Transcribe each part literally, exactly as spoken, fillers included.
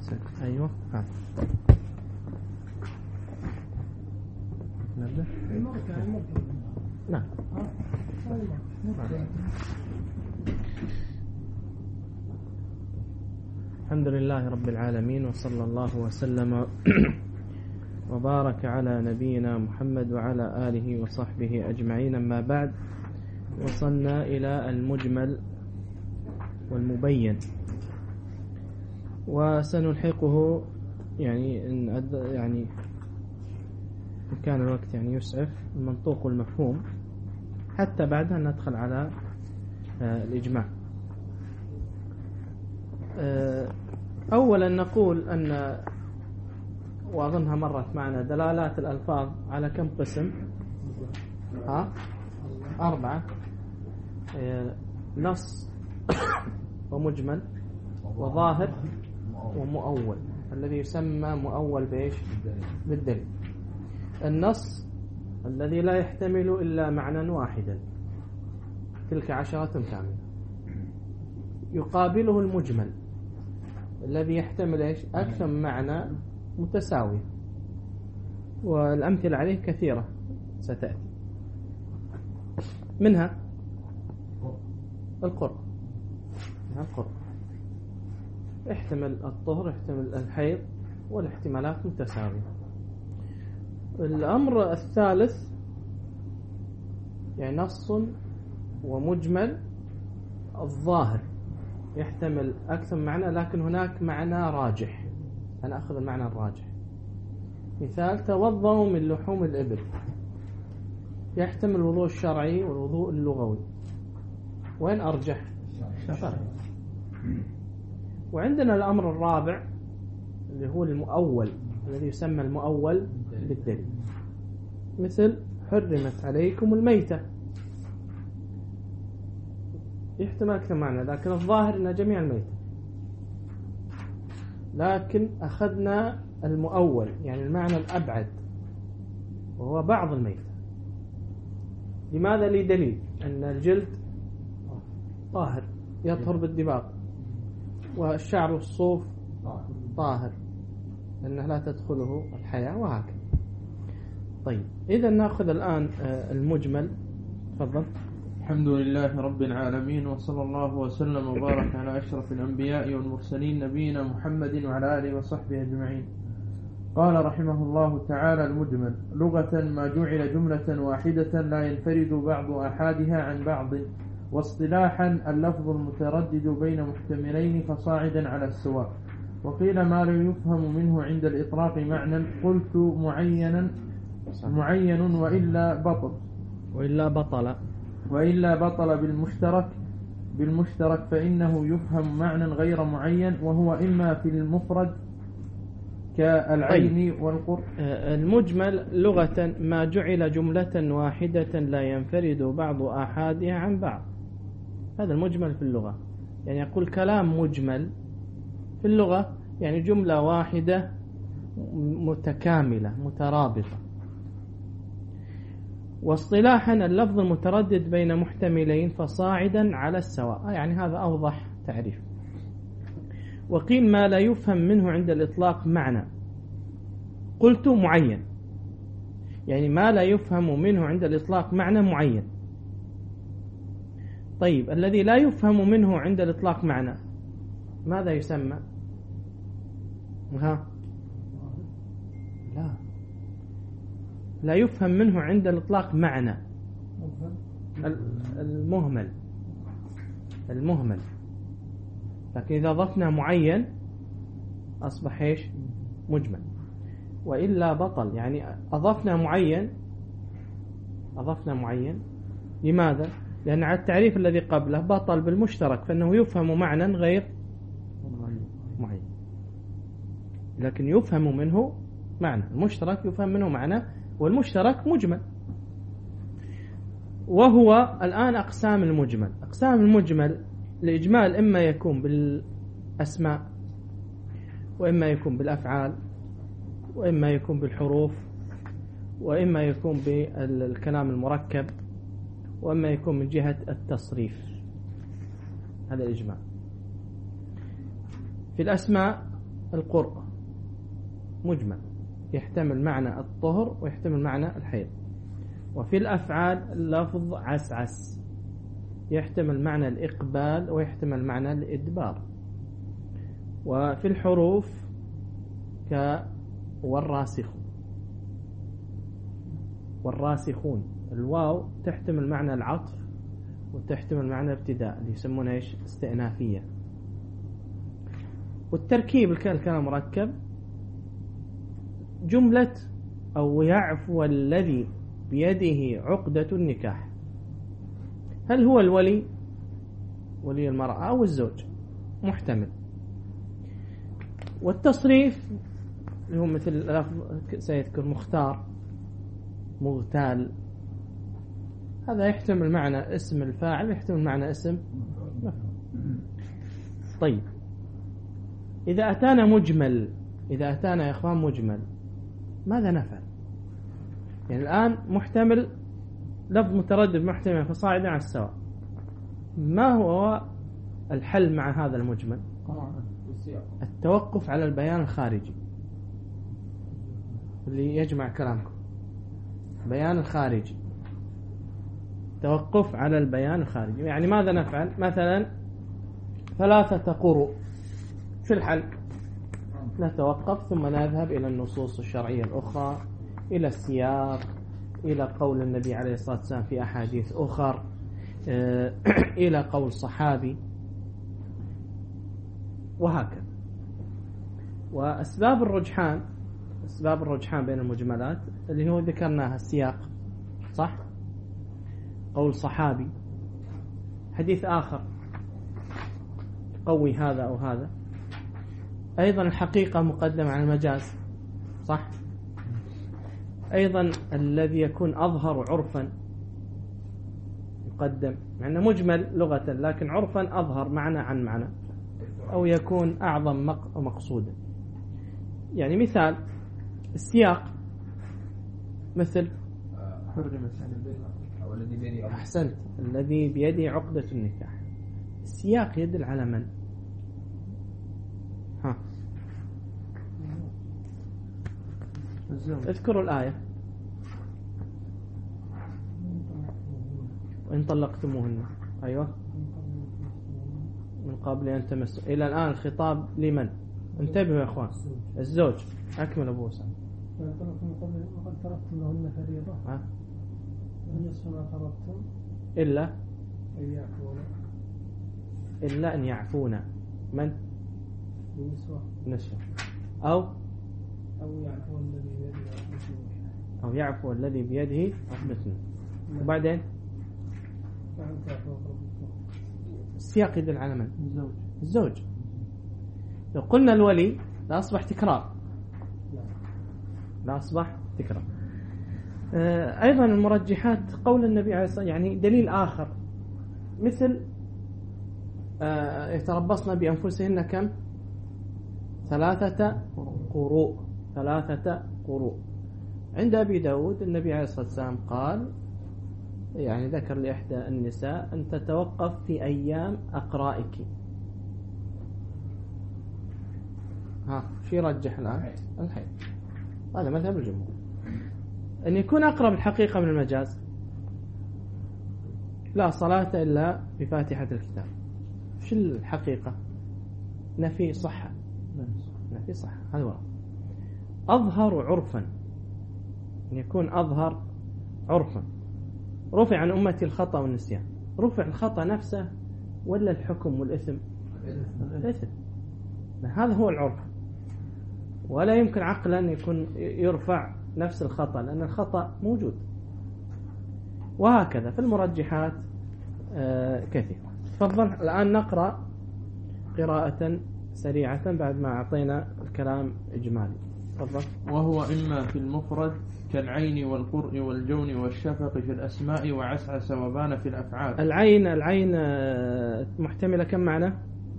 أيوة ها. نبدأ. نعم. الحمد لله رب العالمين، وصلى الله وسلم وبارك على نبينا محمد وعلى آله وصحبه أجمعين. أما بعد، وصلنا إلى المجمل والمبين، وسنلحقه يعني إن يعني إن كان الوقت يعني يسعف المنطوق والمفهوم، حتى بعدها ندخل على الإجماع. أولا نقول أن، وأظنها مرت معنا، دلالات الألفاظ على كم قسم؟ ها؟ أربعة: نص ومجمل وظاهر ومؤول، الذي يسمى مؤول بإيش؟ بالدليل. النص الذي لا يحتمل إلا معنى واحدا، تلك عشرة كاملة. يقابله المجمل الذي يحتمل إيش؟ أكثر من معنى متساوي، والأمثلة عليه كثيرة ستأتي. منها القرب، القرب يحتمل الطهر، يحتمل الحيض، والاحتمالات متساوية. الأمر الثالث يعني نص ومجمل. الظاهر يحتمل أكثر من معنى، لكن هناك معنى راجح، أنا أخذ المعنى الراجح. مثال: توضأوا من لحوم الإبل، يحتمل الوضوء الشرعي والوضوء اللغوي. وين أرجح؟ شرعي. وعندنا الأمر الرابع اللي هو المؤول، الذي يسمى المؤول بالدليل، مثل: حرمت عليكم الميتة، يحتمل أكثر معنى، لكن الظاهر أن جميع الميتة، لكن أخذنا المؤول يعني المعنى الأبعد، وهو بعض الميتة. لماذا؟ لي دليل أن الجلد طاهر يطهر بالدباغ، والشعر والصوف طاهر أنه لا تدخله الحياة، وهكذا. طيب، إذا نأخذ الآن المجمل. تفضل. الحمد لله رب العالمين، وصلى الله وسلم وبارك على أشرف الأنبياء والمرسلين نبينا محمد وعلى آله وصحبه أجمعين. قال رحمه الله تعالى: المجمل لغة ما جعل جملة واحدة لا ينفرد بعض أحادها عن بعض، واصطلاحا اللفظ المتردد بين محتملين فصاعدا على السواء. وقيل ما لا يفهم منه عند الإطلاق معنى، قلت معينا معين وإلا بطل وإلا بطل وإلا بطل بالمشترك بالمشترك فإنه يفهم معنى غير معين، وهو إما في المفرد كالعين والقرب. المجمل لغة ما جعل جملة واحدة لا ينفرد بعض آحادها عن بعض. هذا المجمل في اللغة، يعني يقول كلام مجمل في اللغة يعني جملة واحدة متكاملة مترابطة. واصطلاحا اللفظ المتردد بين محتملين فصاعدا على السواء، يعني هذا أوضح تعريف. وقيل ما لا يفهم منه عند الإطلاق معنى، قلت معين، يعني ما لا يفهم منه عند الإطلاق معنى معين. طيب، الذي لا يفهم منه عند الإطلاق معنى ماذا يسمى؟ ها؟ لا لا يفهم منه عند الإطلاق معنى، المهمل المهمل لكن إذا ضفنا معين أصبح إيش؟ مجمل. وإلا بطل، يعني أضفنا معين أضفنا معين لماذا؟ لأن على التعريف الذي قبله بطل بالمشترك، فإنه يفهم معنى غير معين، لكن يفهم منه معنى. المشترك يفهم منه معنى، والمشترك مجمل. وهو الآن أقسام المجمل. أقسام المجمل الإجمال إما يكون بالأسماء، وإما يكون بالأفعال، وإما يكون بالحروف، وإما يكون بالكلام المركب، وإما يكون من جهة التصريف. هذا الإجمال. في الأسماء القرء مجمل يحتمل معنى الطهر ويحتمل معنى الحيض. وفي الأفعال اللفظ عسعس يحتمل معنى الإقبال ويحتمل معنى الإدبار. وفي الحروف ك والراسخون والراسخون الواو تحتمل معنى العطف وتحتمل معنى الابتداء اللي يسمونه ايش استئنافية. والتركيب الكلام مركب جملة أو يعفو الذي بيده عقدة النكاح، هل هو الولي ولي المرأة أو الزوج؟ محتمل. والتصريف اللي هو مثل سيذكر مختار مغتال، هذا يحتمل معنى اسم الفاعل يحتمل معنى اسم مفعول. طيب إذا أتانا مجمل إذا أتانا يا إخوان مجمل ماذا نفعل؟ يعني الآن محتمل لفظ متردد محتمل فصاعدا على السواء، ما هو الحل مع هذا المجمل؟ التوقف على البيان الخارجي اللي يجمع كلامكم، بيان الخارجي، توقف على البيان الخارجي. يعني ماذا نفعل؟ مثلا ثلاثة قروء، في الحل نتوقف ثم نذهب إلى النصوص الشرعية الأخرى، إلى السياق، إلى قول النبي عليه الصلاة والسلام في أحاديث أخر، إلى قول صحابي، وهكذا. وأسباب الرجحان أسباب الرجحان بين المجملات اللي هو ذكرناها السياق، صح؟ قول صحابي، حديث آخر قوي هذا أو هذا، أيضا الحقيقة مقدمة على المجاز، صح؟ أيضا الذي يكون أظهر عرفا يقدم، مع أنه مجمل لغة لكن عرفا أظهر معنى عن معنى، أو يكون أعظم مقصودا. يعني مثال السياق مثل أحسنت الذي بيده عقدة النكاح، السياق يدل على من؟ ها اذكروا الآية وإن طلقتموهن، أيوة، من قبل أن تمسوا. إلى الآن الخطاب لمن؟ انتبهوا يا أخوان، الزوج. أكمل أبو سعد. وقد تركتم لهن فريضة ونصف ما فرضتم إلا أن يعفون إلا أن يعفون من؟ النسوة نسوة أو أو يعفو الذي بيده عقدة أو يعفو الذي بيده عقدة. وبعدين السياق يدل على من؟ الزوج. الزوج. لو قلنا الولي لا أصبح تكرار، لا أصبح تكرار. أيضا المرجحات قول النبي عليه الصلاة والسلام، يعني دليل آخر مثل يتربصن بأنفسهن كم؟ ثلاثة قروء ثلاثة قروء. عند أبي داود النبي عليه الصلاة والسلام قال، يعني ذكر لإحدى النساء أن تتوقف في أيام أقرائك. ها شي رجح الآن؟ الحيض. هذا مذهب الجمهور، أن يكون أقرب الحقيقة من المجاز. لا صلاة إلا بفاتحة الكتاب، شو الحقيقة؟ نفي صحة، نفي صحة، هذا هو. أظهر عرفا، أن يكون أظهر عرفا. رفع عن أمتي الخطأ والنسيان، رفع الخطأ نفسه ولا الحكم والإثم؟ الإثم. هذا هو العرف، ولا يمكن عقلا أن يكون يرفع نفس الخطأ لأن الخطأ موجود. وهكذا في المرجحات كثير. تفضل الآن نقرأ قراءة سريعة بعد ما أعطينا الكلام إجمالي. تفضل. وهو إما في المفرد كالعين والقرء والجون والشفق في الأسماء وعسعس وبان في الأفعال. العين العين محتملة كم معنى؟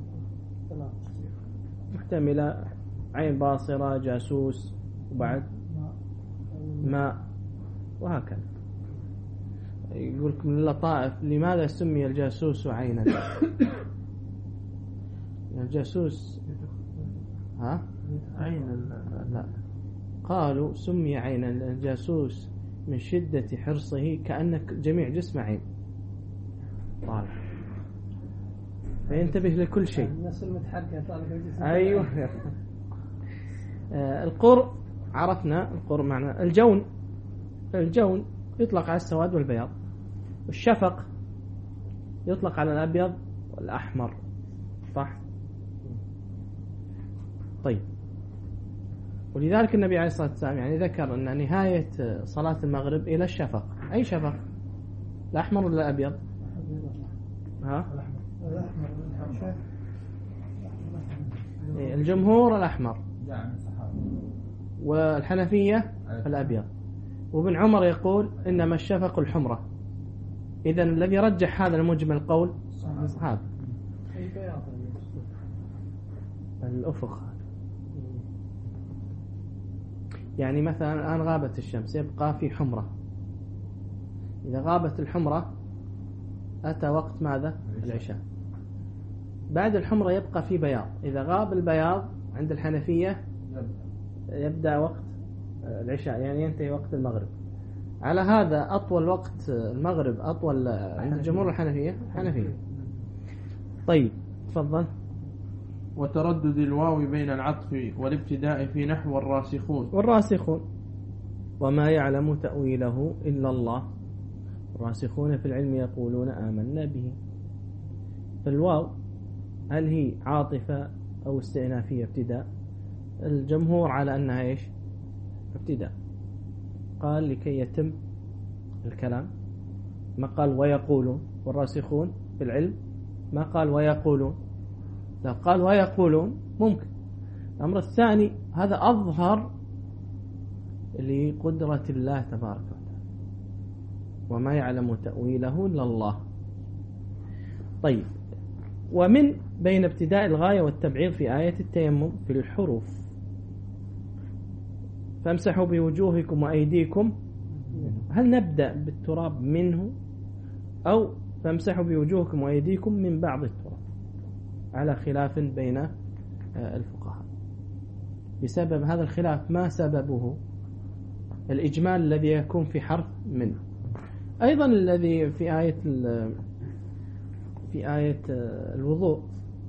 محتملة عين باصرة، جاسوس، وبعد ماء، وهكذا. يقول لكم من اللطائف لماذا سمي الجاسوس عينا؟ الجاسوس ها عين ال- لا، قالوا سمي عينا لأن الجاسوس من شدة حرصه كأنك جميع جسم عين طالع فينتبه لكل شيء. الناس المتحركة طالع الجسم. أيوه. آه، القر عرفنا القر معنى الجون. الجون يطلق على السواد والبياض، والشفق يطلق على الأبيض والأحمر، صح؟ طيب، ولذلك النبي عليه الصلاة والسلام يعني ذكر أن نهاية صلاة المغرب إلى الشفق. أي شفق؟ الأحمر ولا الأبيض؟ ها؟ الأحمر. إيه، الجمهور الأحمر والحنفية الأبيض، وابن عمر يقول إنما الشفق الحمرة. إذن الذي رجح هذا المجمل قول هذا الأفق. يعني مثلا الآن غابت الشمس يبقى في حمرة، إذا غابت الحمرة أتى وقت ماذا؟ العشاء. بعد الحمرة يبقى في بياض، إذا غاب البياض عند الحنفية يبدأ وقت العشاء، يعني ينتهي وقت المغرب. على هذا أطول وقت المغرب أطول عند الجمهور الحنفية حنفية. طيب تفضل. وتردد الواو بين العطف والابتداء في نحو الراسخون. والراسخون وما يعلم تأويله إلا الله، الراسخون في العلم يقولون آمنا به. فالواو هل هي عاطفة أو استئنافية ابتداء؟ الجمهور على أنها إيش؟ ابتداء. قال لكي يتم الكلام، ما قال ويقولون. والراسخون في العلم ما قال ويقولون، لو قال ويقولون ممكن. الأمر الثاني هذا أظهر لقدرة الله تبارك وتعالى، وما يعلم تأويله إلا الله. طيب، ومن بين ابتداء الغاية والتبعيض في آية التيمم في الحروف، فامسحوا بوجوهكم وأيديكم، هل نبدأ بالتراب منه أو فامسحوا بوجوهكم وأيديكم من بعض التراب؟ على خلاف بين الفقهاء بسبب هذا الخلاف. ما سببه؟ الإجمال الذي يكون في حرف من. أيضا الذي في آية في آية الوضوء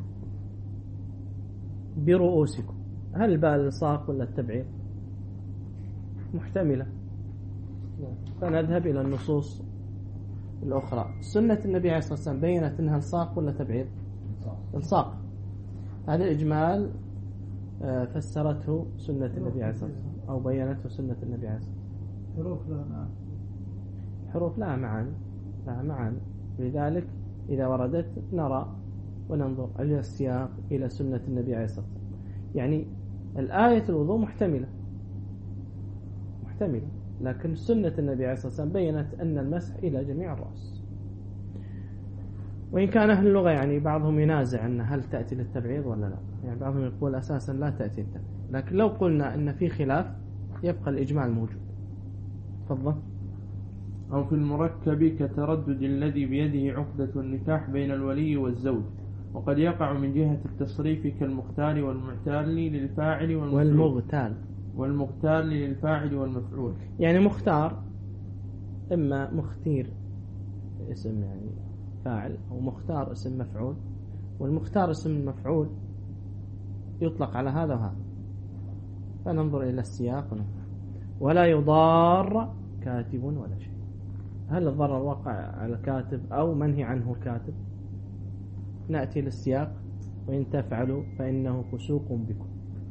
برؤوسكم، هل باء الإلصاق ولا التبعيض؟ محتملة، فنذهب إلى النصوص الأخرى. سنة النبي عليه الصلاة والسلام بينت أنها الصاق ولا تبعيض؟ الصاق. هذا الإجمال فسرته سنة النبي عليه الصلاة والسلام أو بينته سنة النبي عليه الصلاة والسلام. حروف لا معان، حروف لا معان، لا معان. لذلك إذا وردت نرى وننظر إلى السياق إلى سنة النبي عليه الصلاة والسلام. يعني الآية الوضوء محتملة محتملة لكن سنة النبي عليه الصلاة والسلام بينت أن المسح إلى جميع الرأس. وإن كان أهل اللغة يعني بعضهم ينازع أن هل تأتي للتبعيض ولا لا، يعني بعضهم يقول أساسا لا تأتي للتبعيض، لكن لو قلنا أن في خلاف يبقى الإجمال موجود. تفضل. أو في المركب كتردد الذي بيده عقدة النكاح بين الولي والزوج، وقد يقع من جهة التصريف كالمختار والمعتال للفاعل والمغتال والمغتال للفاعل والمفعول. يعني مختار إما مختير اسم يعني فاعل أو مختار اسم مفعول، والمختار اسم المفعول يطلق على هذا وهذا. فننظر إلى السياق. ولا يضار كاتب ولا شيء، هل الضرر وقع على الكاتب أو منهي عنه الكاتب؟ نأتي للسياق. وإن تفعلوا فإنه فسوق بكم،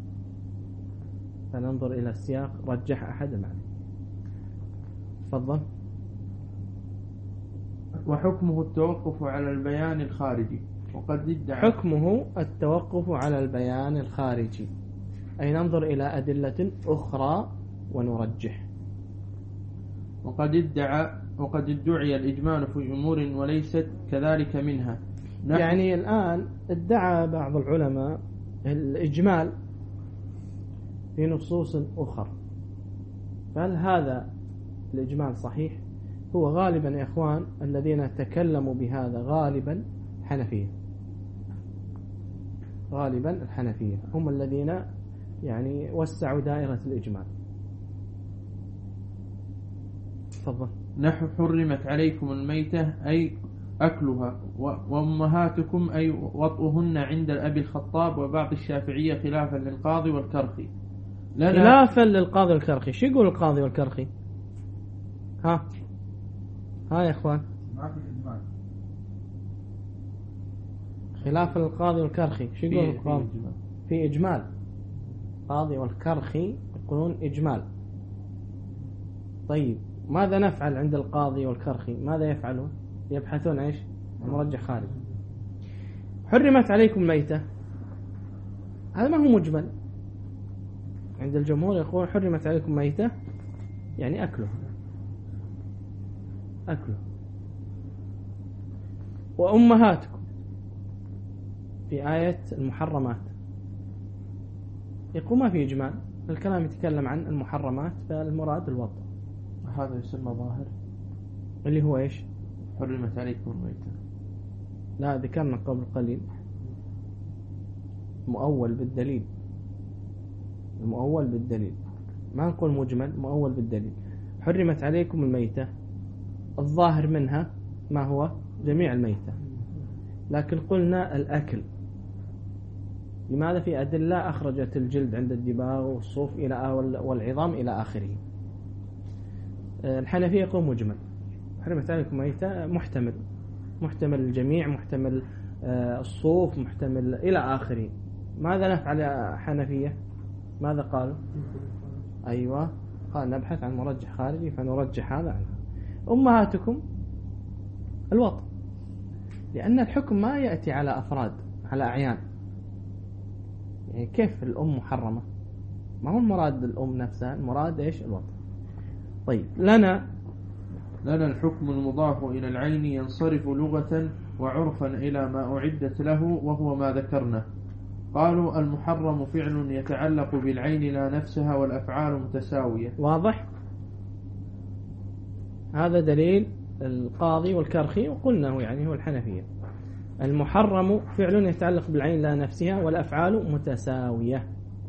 فننظر إلى السياق رجح أحد معنا. تفضل. وحكمه التوقف على البيان الخارجي، وقد ادعى حكمه التوقف على البيان الخارجي، أي ننظر إلى أدلة أخرى ونرجح. وقد ادعى وقد ادعي الإجمال في أمور وليست كذلك منها. يعني الآن ادعى بعض العلماء الإجمال في نصوص أخرى، فهل هذا الإجمال صحيح؟ هو غالبا يا إخوان الذين تكلموا بهذا غالبا حنفية، غالبا الحنفية هم الذين يعني وسعوا دائرة الإجمال. تفضل. نحو حرمت عليكم الميتة أي أكلها، وأمهاتكم أي وطئهن عند الأبي الخطاب وبعض الشافعية خلافا للقاضي والكرخي. خلافا للقاضي والكرخي. شو يقول القاضي والكرخي؟ ها ها يا إخوان، ما في إجمال. خلافا للقاضي والكرخي. شو يقول في القاضي؟ إجمال. في إجمال. القاضي والكرخي يقولون إجمال. طيب ماذا نفعل عند القاضي والكرخي؟ ماذا يفعلون؟ يبحثون ايش؟ مرجح خارج. حرمت عليكم ميتة، هذا ما هو مجمل. عند الجمهور يقول حرمت عليكم ميتة يعني أكله أكله. وأمهاتكم في آية المحرمات يقول ما في إجمال، الكلام يتكلم عن المحرمات فالمراد الوضع. هذا يسمى ظاهر اللي هو ايش؟ حرمت عليكم الميتة. لا ذكرنا قبل قليل مؤول بالدليل. المؤول بالدليل، ما نقول مجمل، مؤول بالدليل. حرمت عليكم الميتة، الظاهر منها ما هو؟ جميع الميتة، لكن قلنا الأكل. لماذا؟ في أدلة أخرجت الجلد عند الدباغ والصوف إلى والعظام إلى آخره. الحنفية يقول مجمل. حرمت عليكم ميتة محتمل، محتمل الجميع، محتمل الصوف، محتمل إلى آخره. ماذا نفعل يا حنفية؟ ماذا قالوا؟ أيوة، قال نبحث عن مرجح خارجي فنرجح هذا عنها. أمهاتكم الوطء، لأن الحكم ما يأتي على أفراد، على أعيان. يعني كيف الأم محرمة؟ ما هو المراد الأم نفسها، المراد إيش؟ الوطء. طيب لنا لنا الحكم المضاف إلى العين ينصرف لغة وعرفا إلى ما أعدت له وهو ما ذكرنا. قالوا المحرم فعل يتعلق بالعين لا نفسها والأفعال متساوية. واضح؟ هذا دليل القاضي والكرخي، وقلناه يعني هو الحنفية. المحرم فعل يتعلق بالعين لا نفسها والأفعال متساوية.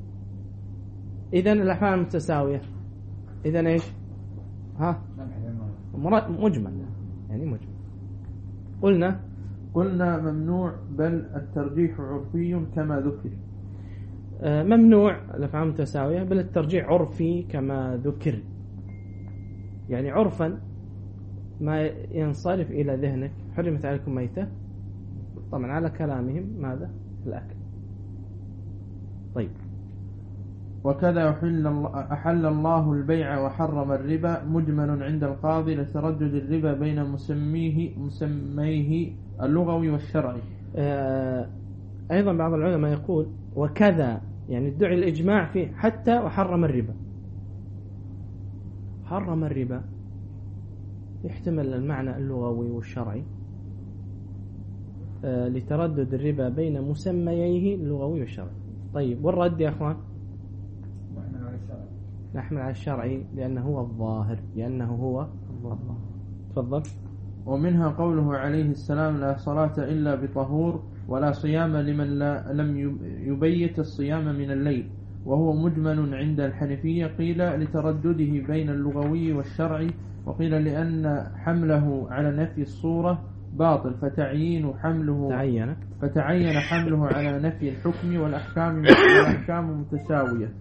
إذن الأفعال متساوية، إذن إيش؟ ها مجمل، يعني مجمل. قلنا قلنا ممنوع، بل الترجيح عرفي كما ذكر. ممنوع الأفعال متساوية، بل الترجيح عرفي كما ذكر. يعني عرفا ما ينصرف إلى ذهنك حرمت عليكم ميتة، طبعا على كلامهم ماذا؟ الأكل. طيب وكذا أحل الله البيع وحرم الربا مجمل عند القاضي لتردد الربا بين مسميه مسميه اللغوي والشرعي. أيضا بعض العلماء يقول وكذا، يعني ادعي الإجماع فيه حتى وحرم الربا. حرم الربا يحتمل المعنى اللغوي والشرعي، لتردد الربا بين مسمييه اللغوي والشرعي. طيب والرد يا أخوان؟ نحمل على الشرعي لأنه هو الظاهر، لأنه هو الظاهر. تفضل. ومنها قوله عليه السلام لا صلاة إلا بطهور ولا صيام لمن لا لم يبيت الصيام من الليل، وهو مجمل عند الحنفية. قيل لتردده بين اللغوي والشرعي، وقيل لأن حمله على نفي الصورة باطل فتعيين حمله تعين فتعين حمله على نفي الحكم والأحكام والأحكام متساوية.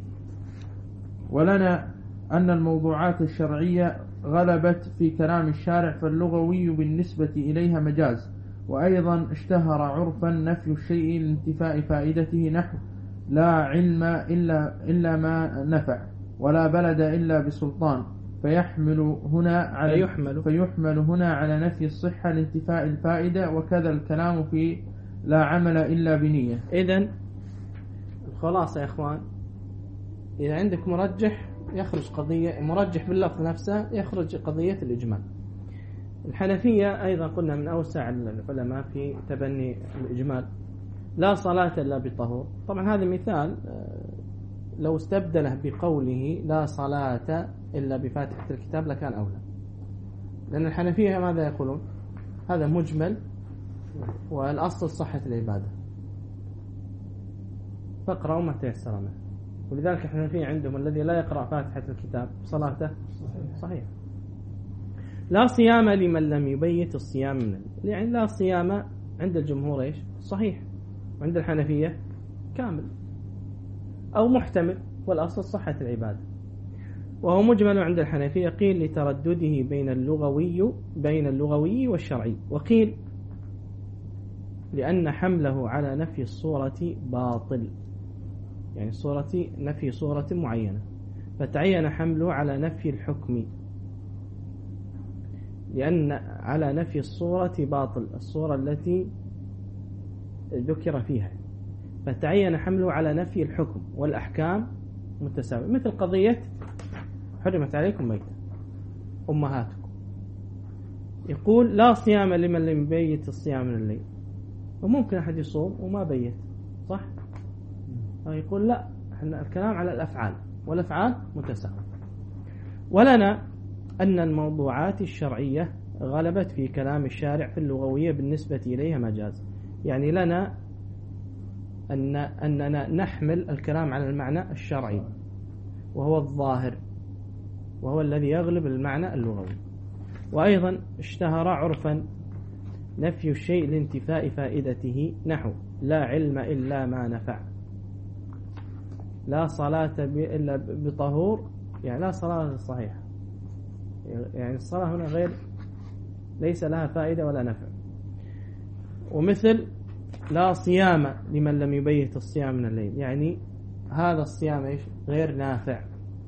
ولنا أن الموضوعات الشرعية غلبت في كلام الشارع، فاللغوي بالنسبة إليها مجاز. وأيضا اشتهر عرفا نفي الشيء لانتفاء فائدته، نحو لا علم إلا, إلا ما نفع، ولا بلد إلا بسلطان، فيحمل هنا على فيحمل, فيحمل هنا على نفي الصحة لانتفاء الفائدة. وكذا الكلام في لا عمل إلا بنية. إذن الخلاصة يا إخوان، إذا عندك مرجح يخرج قضية، مرجح باللفظ نفسه يخرج قضية الإجمال. الحنفية أيضا قلنا من أوسع العلماء في تبني الإجمال. لا صلاة إلا بطهور، طبعا هذا مثال لو استبدله بقوله لا صلاة إلا بفاتحة الكتاب لكان أولى، لأن الحنفية ماذا يقولون؟ هذا مجمل والأصل صحة العبادة، فاقرأوا ما تيسر منه. ولذلك الحنفية عندهم الذي لا يقرأ فاتحة الكتاب صلاته صحيح. لا صيام لمن لم يبيت الصيام من الليل، يعني لا صيام عند الجمهور إيش صحيح، وعند الحنفية كامل أو محتمل، والأصل صحة العبادة. وهو مجمل عند الحنفية، قيل لتردده بين اللغوي بين اللغوي والشرعي، وقيل لأن حمله على نفي الصورة باطل، يعني صورة نفي صورة معينة، فتعين حمله على نفي الحكم، لأن على نفي الصورة باطل، الصورة التي ذكر فيها، فتعين حمله على نفي الحكم والأحكام متساوية، مثل قضية حرمت عليكم ميتة أمهاتكم، يقول لا صيام لمن لم يبيت الصيام من الليل، وممكن أحد يصوم وما بيت صح؟ يقول لا، احنا الكلام على الأفعال، والأفعال متساوية. ولنا أن الموضوعات الشرعية غلبت في كلام الشارع في اللغوية بالنسبة إليها مجاز، يعني لنا أن أننا نحمل الكلام على المعنى الشرعي وهو الظاهر، وهو الذي يغلب المعنى اللغوي. وأيضا اشتهر عرفا نفي الشيء لانتفاء فائدته، نحو لا علم إلا ما نفع، لا صلاة إلا بطهور، يعني لا صلاة صحيحة، يعني الصلاة هنا غير ليس لها فائدة ولا نفع. ومثل لا صيام لمن لم يبيت الصيام من الليل، يعني هذا الصيام إيش غير نافع.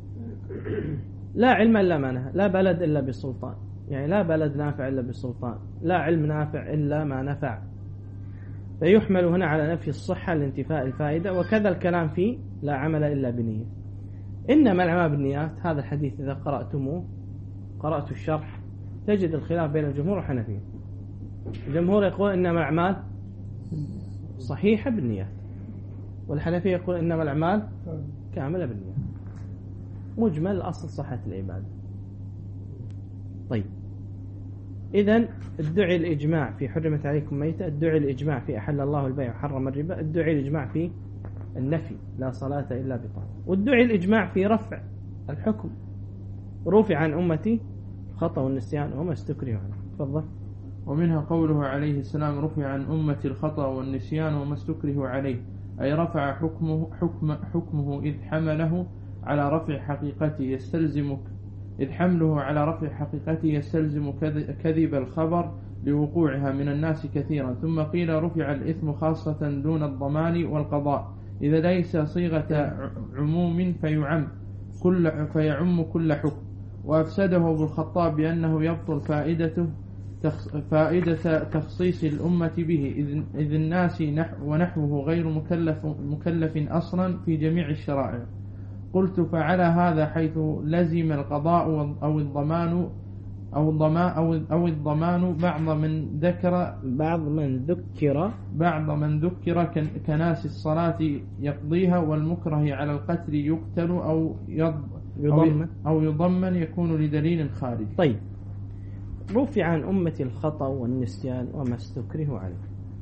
لا علم إلا ما نهى، لا بلد إلا بالسلطان، يعني لا بلد نافع إلا بالسلطان، لا علم نافع إلا ما نفع، فيحمل هنا على نفي الصحة لانتفاء الفائدة. وكذا الكلام فيه لا عمل إلا بنية، إنما الأعمال بالنيات، هذا الحديث إذا قرأتموه قرأت الشرح تجد الخلاف بين الجمهور والحنفية. الجمهور يقول إنما الأعمال صحيحة بالنيات، والحنفية يقول إنما الأعمال كاملة بالنيات. مجمل الأصل صحة العبادة. طيب، إذن ادعي الإجماع في حرمت عليكم ميتة، ادعي الإجماع في أحل الله البيع وحرم الربا، ادعي الإجماع في النفي لا صلاة إلا بطهور، وادعي الإجماع في رفع الحكم، رفع عن أمتي الخطأ والنسيان وما استكرهوا عنه. تفضل. ومنها قوله عليه السلام رفع عن أمتي الخطأ والنسيان وما استكرهوا عليه، أي رفع حكمه, حكم حكمه إذ حمله على رفع حقيقته يستلزم إذ حمله على رفع حقيقته يستلزم كذب الخبر لوقوعها من الناس كثيرا. ثم قيل رفع الإثم خاصة دون الضمان والقضاء، إذا ليس صيغة عموم فيعم كل فيعم كل حكم. وأفسده ابن الخطاب بأنه يبطل فائدته فائدة تخصيص الأمة به، إذ الناس ونحوه غير مكلف, مكلف أصلا في جميع الشرائع. قلت فعلى هذا حيث لزم القضاء أو الضمان أو الضمان أو أو الضمان بعض من ذكر بعض من ذكر بعض من ذكر كناس الصلاة يقضيها، والمكره على القتل يقتل أو يضمن أو يضمن يكون لدليل خارج. طيب، رفع عن أمتي الخطأ والنسيان وما استكرهوا عليه،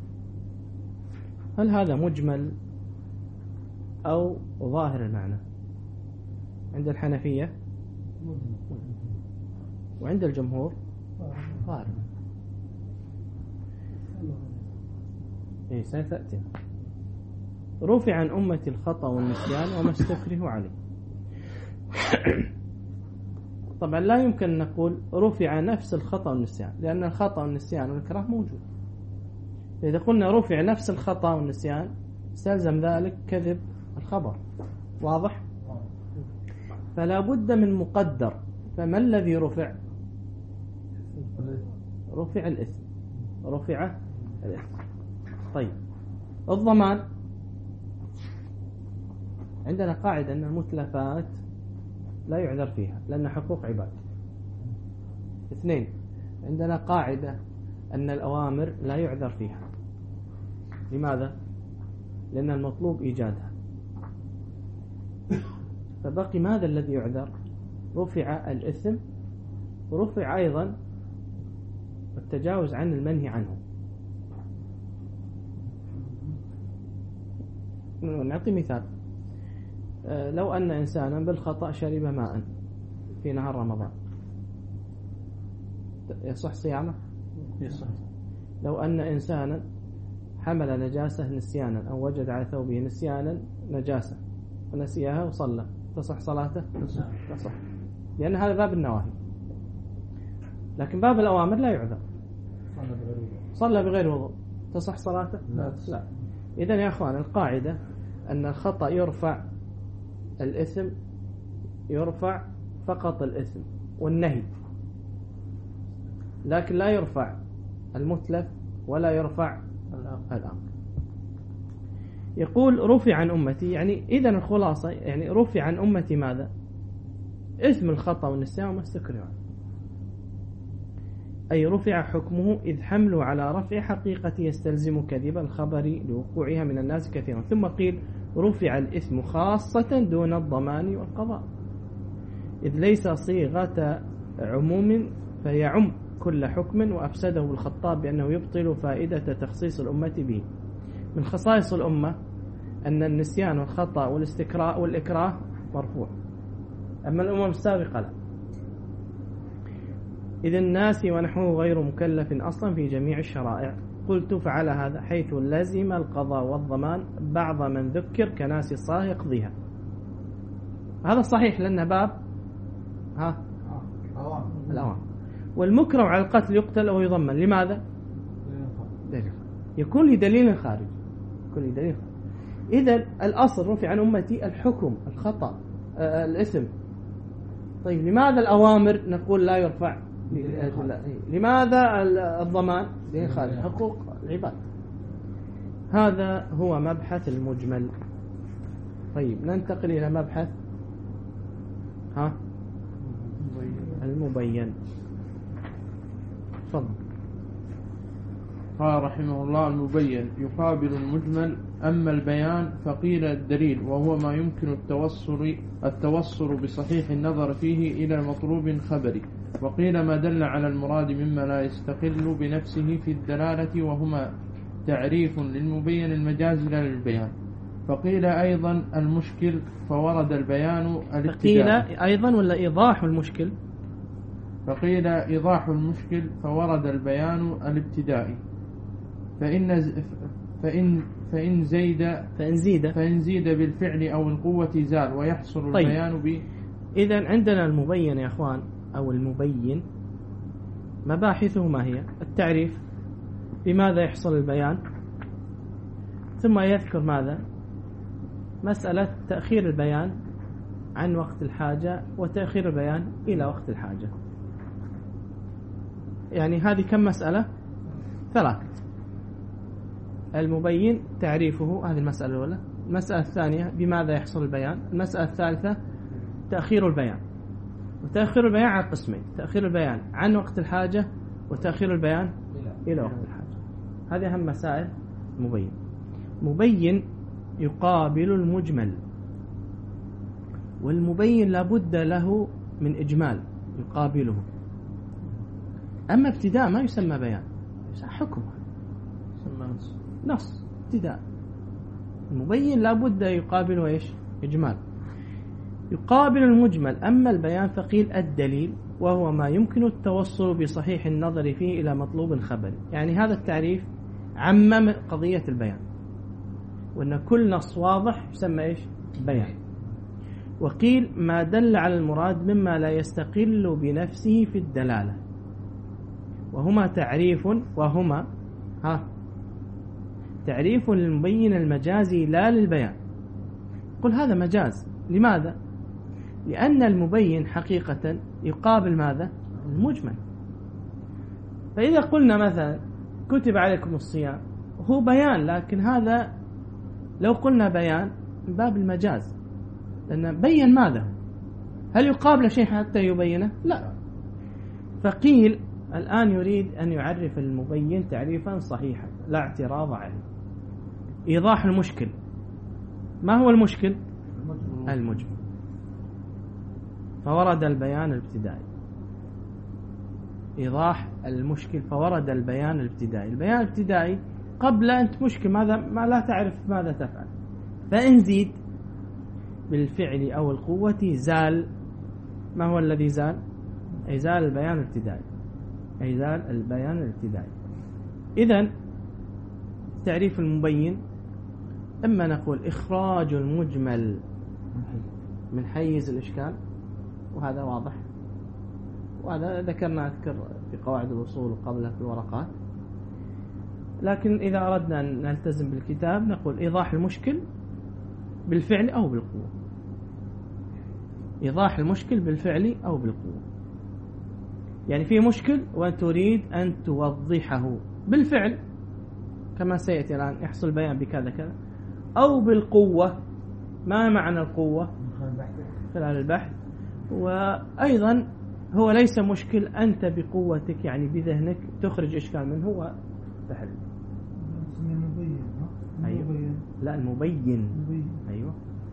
هل هذا مجمل أو ظاهر المعنى؟ عند الحنفية وعند الجمهور ظاهر. إيه سيتأتي. رفع عن أمتي الخطأ والنسيان وما استكرهوا عليه. طبعا لا يمكن أن نقول رفع نفس الخطأ والنسيان، لأن الخطأ والنسيان والإكراه موجود. إذا قلنا رفع نفس الخطأ والنسيان استلزم ذلك كذب الخبر، واضح؟ فلا بد من مقدر. فما الذي رفع؟ رفع الإثم، رفع الإثم. طيب، الضمان عندنا قاعدة أن المتلفات لا يعذر فيها لأن حقوق عباد. اثنين، عندنا قاعدة أن الأوامر لا يعذر فيها. لماذا؟ لأن المطلوب إيجادها. فبقي ماذا الذي يعذر؟ رفع الإثم، ورفع أيضا التجاوز عن المنهي عنه. نعطي مثال. لو أن إنسانا بالخطأ شرب ماء في نهار رمضان يصح صيامه؟ يصح. لو أن إنسانا حمل نجاسة نسيانا أو وجد على ثوبه نسيانا نجاسة ونسيها وصلى، تصح صلاته؟ تصح. تصح، لأن هذا باب النواهي. لكن باب الأوامر لا يعذر. صلى بغير وضوء تصح صلاته؟ لا. لا. إذن يا أخوان القاعدة أن الخطأ يرفع الإثم، يرفع فقط الإثم والنهي، لكن لا يرفع المتلف ولا يرفع الأمر. يقول رفع عن أمتي، يعني إذن الخلاصة يعني رفع عن أمتي ماذا؟ إثم الخطأ والنسيان وما استكرهوا عنه، أي رفع حكمه إذ حمله على رفع حقيقة يستلزم كذب الخبر لوقوعها من الناس كثيرا. ثم قيل رفع الإثم خاصة دون الضمان والقضاء، إذ ليس صيغة عموم فيعم كل حكم، وأفسده الخطاب بأنه يبطل فائدة تخصيص الأمة به. من خصائص الأمة أن النسيان والخطأ والاستكراء والإكراه مرفوع، أما الأمم السابقة لا. إذ الناس ونحوه غير مكلف أصلا في جميع الشرائع. قلت فعلى هذا حيث لزم القضاء والضمان بعض من ذكر كناس الصلاة يقضيها. هذا صحيح لأنه باب ها الأوامر. والمكره على القتل يقتل أو يضمن، لماذا؟ دليل. يكون لدليل خارج، يكون لدليل خارج. إذن الأصل رفع عن أمتي الحكم الخطأ آه الإثم. طيب لماذا الأوامر نقول لا يرفع؟ لماذا الضمان؟ دليل خارج، حقوق العباد. هذا هو مبحث المجمل. طيب ننتقل إلى مبحث ها المبين. تفضل. قال رحمه الله المبين يقابل المجمل. أما البيان فقيل الدليل، وهو ما يمكن التوصل التوصل بصحيح النظر فيه إلى مطلوب خبري. وقيل ما دل على المراد مما لا يستقل بنفسه في الدلالة، وهما تعريف للمبين المجاز لا للبيان. فقيل أيضا المشكل فورد البيان الابتداء. قيل أيضا ولا إيضاح المشكل؟ فقيل إيضاح المشكل فورد البيان الابتدائي. فإن فإن فإن زيد فإن زيد فإن زيد بالفعل أو القوة زال ويحصل طيب. البيان ب. إذن عندنا المبين يا أخوان أو المبين مباحثه ما هي؟ التعريف، بماذا يحصل البيان، ثم يذكر ماذا؟ مسألة تأخير البيان عن وقت الحاجة وتأخير البيان إلى وقت الحاجة. يعني هذه كم مسألة؟ ثلاثة. المبين تعريفه، هذه المسألة الأولى. المسألة الثانية بماذا يحصل البيان. المسألة الثالثة تأخير البيان. وتأخير البيان على قسمين: تأخير البيان عن وقت الحاجة وتأخير البيان إلى وقت الحاجة. هذه أهم مسائل المبين. مبين يقابل المجمل، والمبين لابد له من إجمال يقابله. أما ابتداء ما يسمى بيان، يسمى حكم، يسمى نص. نص ابتداء. المبين لابد يقابله إيش؟ إجمال. يقابل المجمل. أما البيان فقيل الدليل، وهو ما يمكن التوصل بصحيح النظر فيه إلى مطلوب خبري. يعني هذا التعريف عمم قضية البيان، وأن كل نص واضح يسمى إيش؟ بيان. وقيل ما دل على المراد مما لا يستقل بنفسه في الدلالة، وهما تعريف وهما ها تعريف للمبين المجازي لا للبيان. قل هذا مجاز. لماذا؟ لأن المبين حقيقة يقابل ماذا؟ المجمل. فإذا قلنا مثلا كتب عليكم الصيام، هو بيان، لكن هذا لو قلنا بيان من باب المجاز، لأن بين ماذا هو؟ هل يقابل شيء حتى يبينه؟ لا. فقيل الآن يريد أن يعرف المبين تعريفا صحيحا لا اعتراض عليه. إيضاح المشكل. ما هو المشكل؟ المجمل. فورد البيان الابتدائي. إيضاح المشكل فورد البيان الابتدائي. البيان الابتدائي قبل أنت مشكل ماذا ما لا تعرف ماذا تفعل. فإن زيد بالفعل أو القوة زال. ما هو الذي زال؟ أي زال البيان الابتدائي، أي زال البيان الابتدائي. إذن تعريف المبين إما نقول إخراج المجمل من حيز الإشكال، وهذا واضح، وهذا ذكرنا أذكر في قواعد الوصول قبل في الورقات. لكن إذا أردنا أن نلتزم بالكتاب نقول إيضاح المشكل بالفعل أو بالقوة، إيضاح المشكل بالفعل أو بالقوة. يعني في مشكل وتريد أن توضحه بالفعل كما سيأتي الآن، يحصل بيان بكذا كذا، أو بالقوة. ما معنى القوة؟ خلال البحث. وأيضا هو ليس مشكل، أنت بقوتك يعني بذهنك تخرج إشكال منه وتحل. المبين. أيوة. لا المبين. أيوة.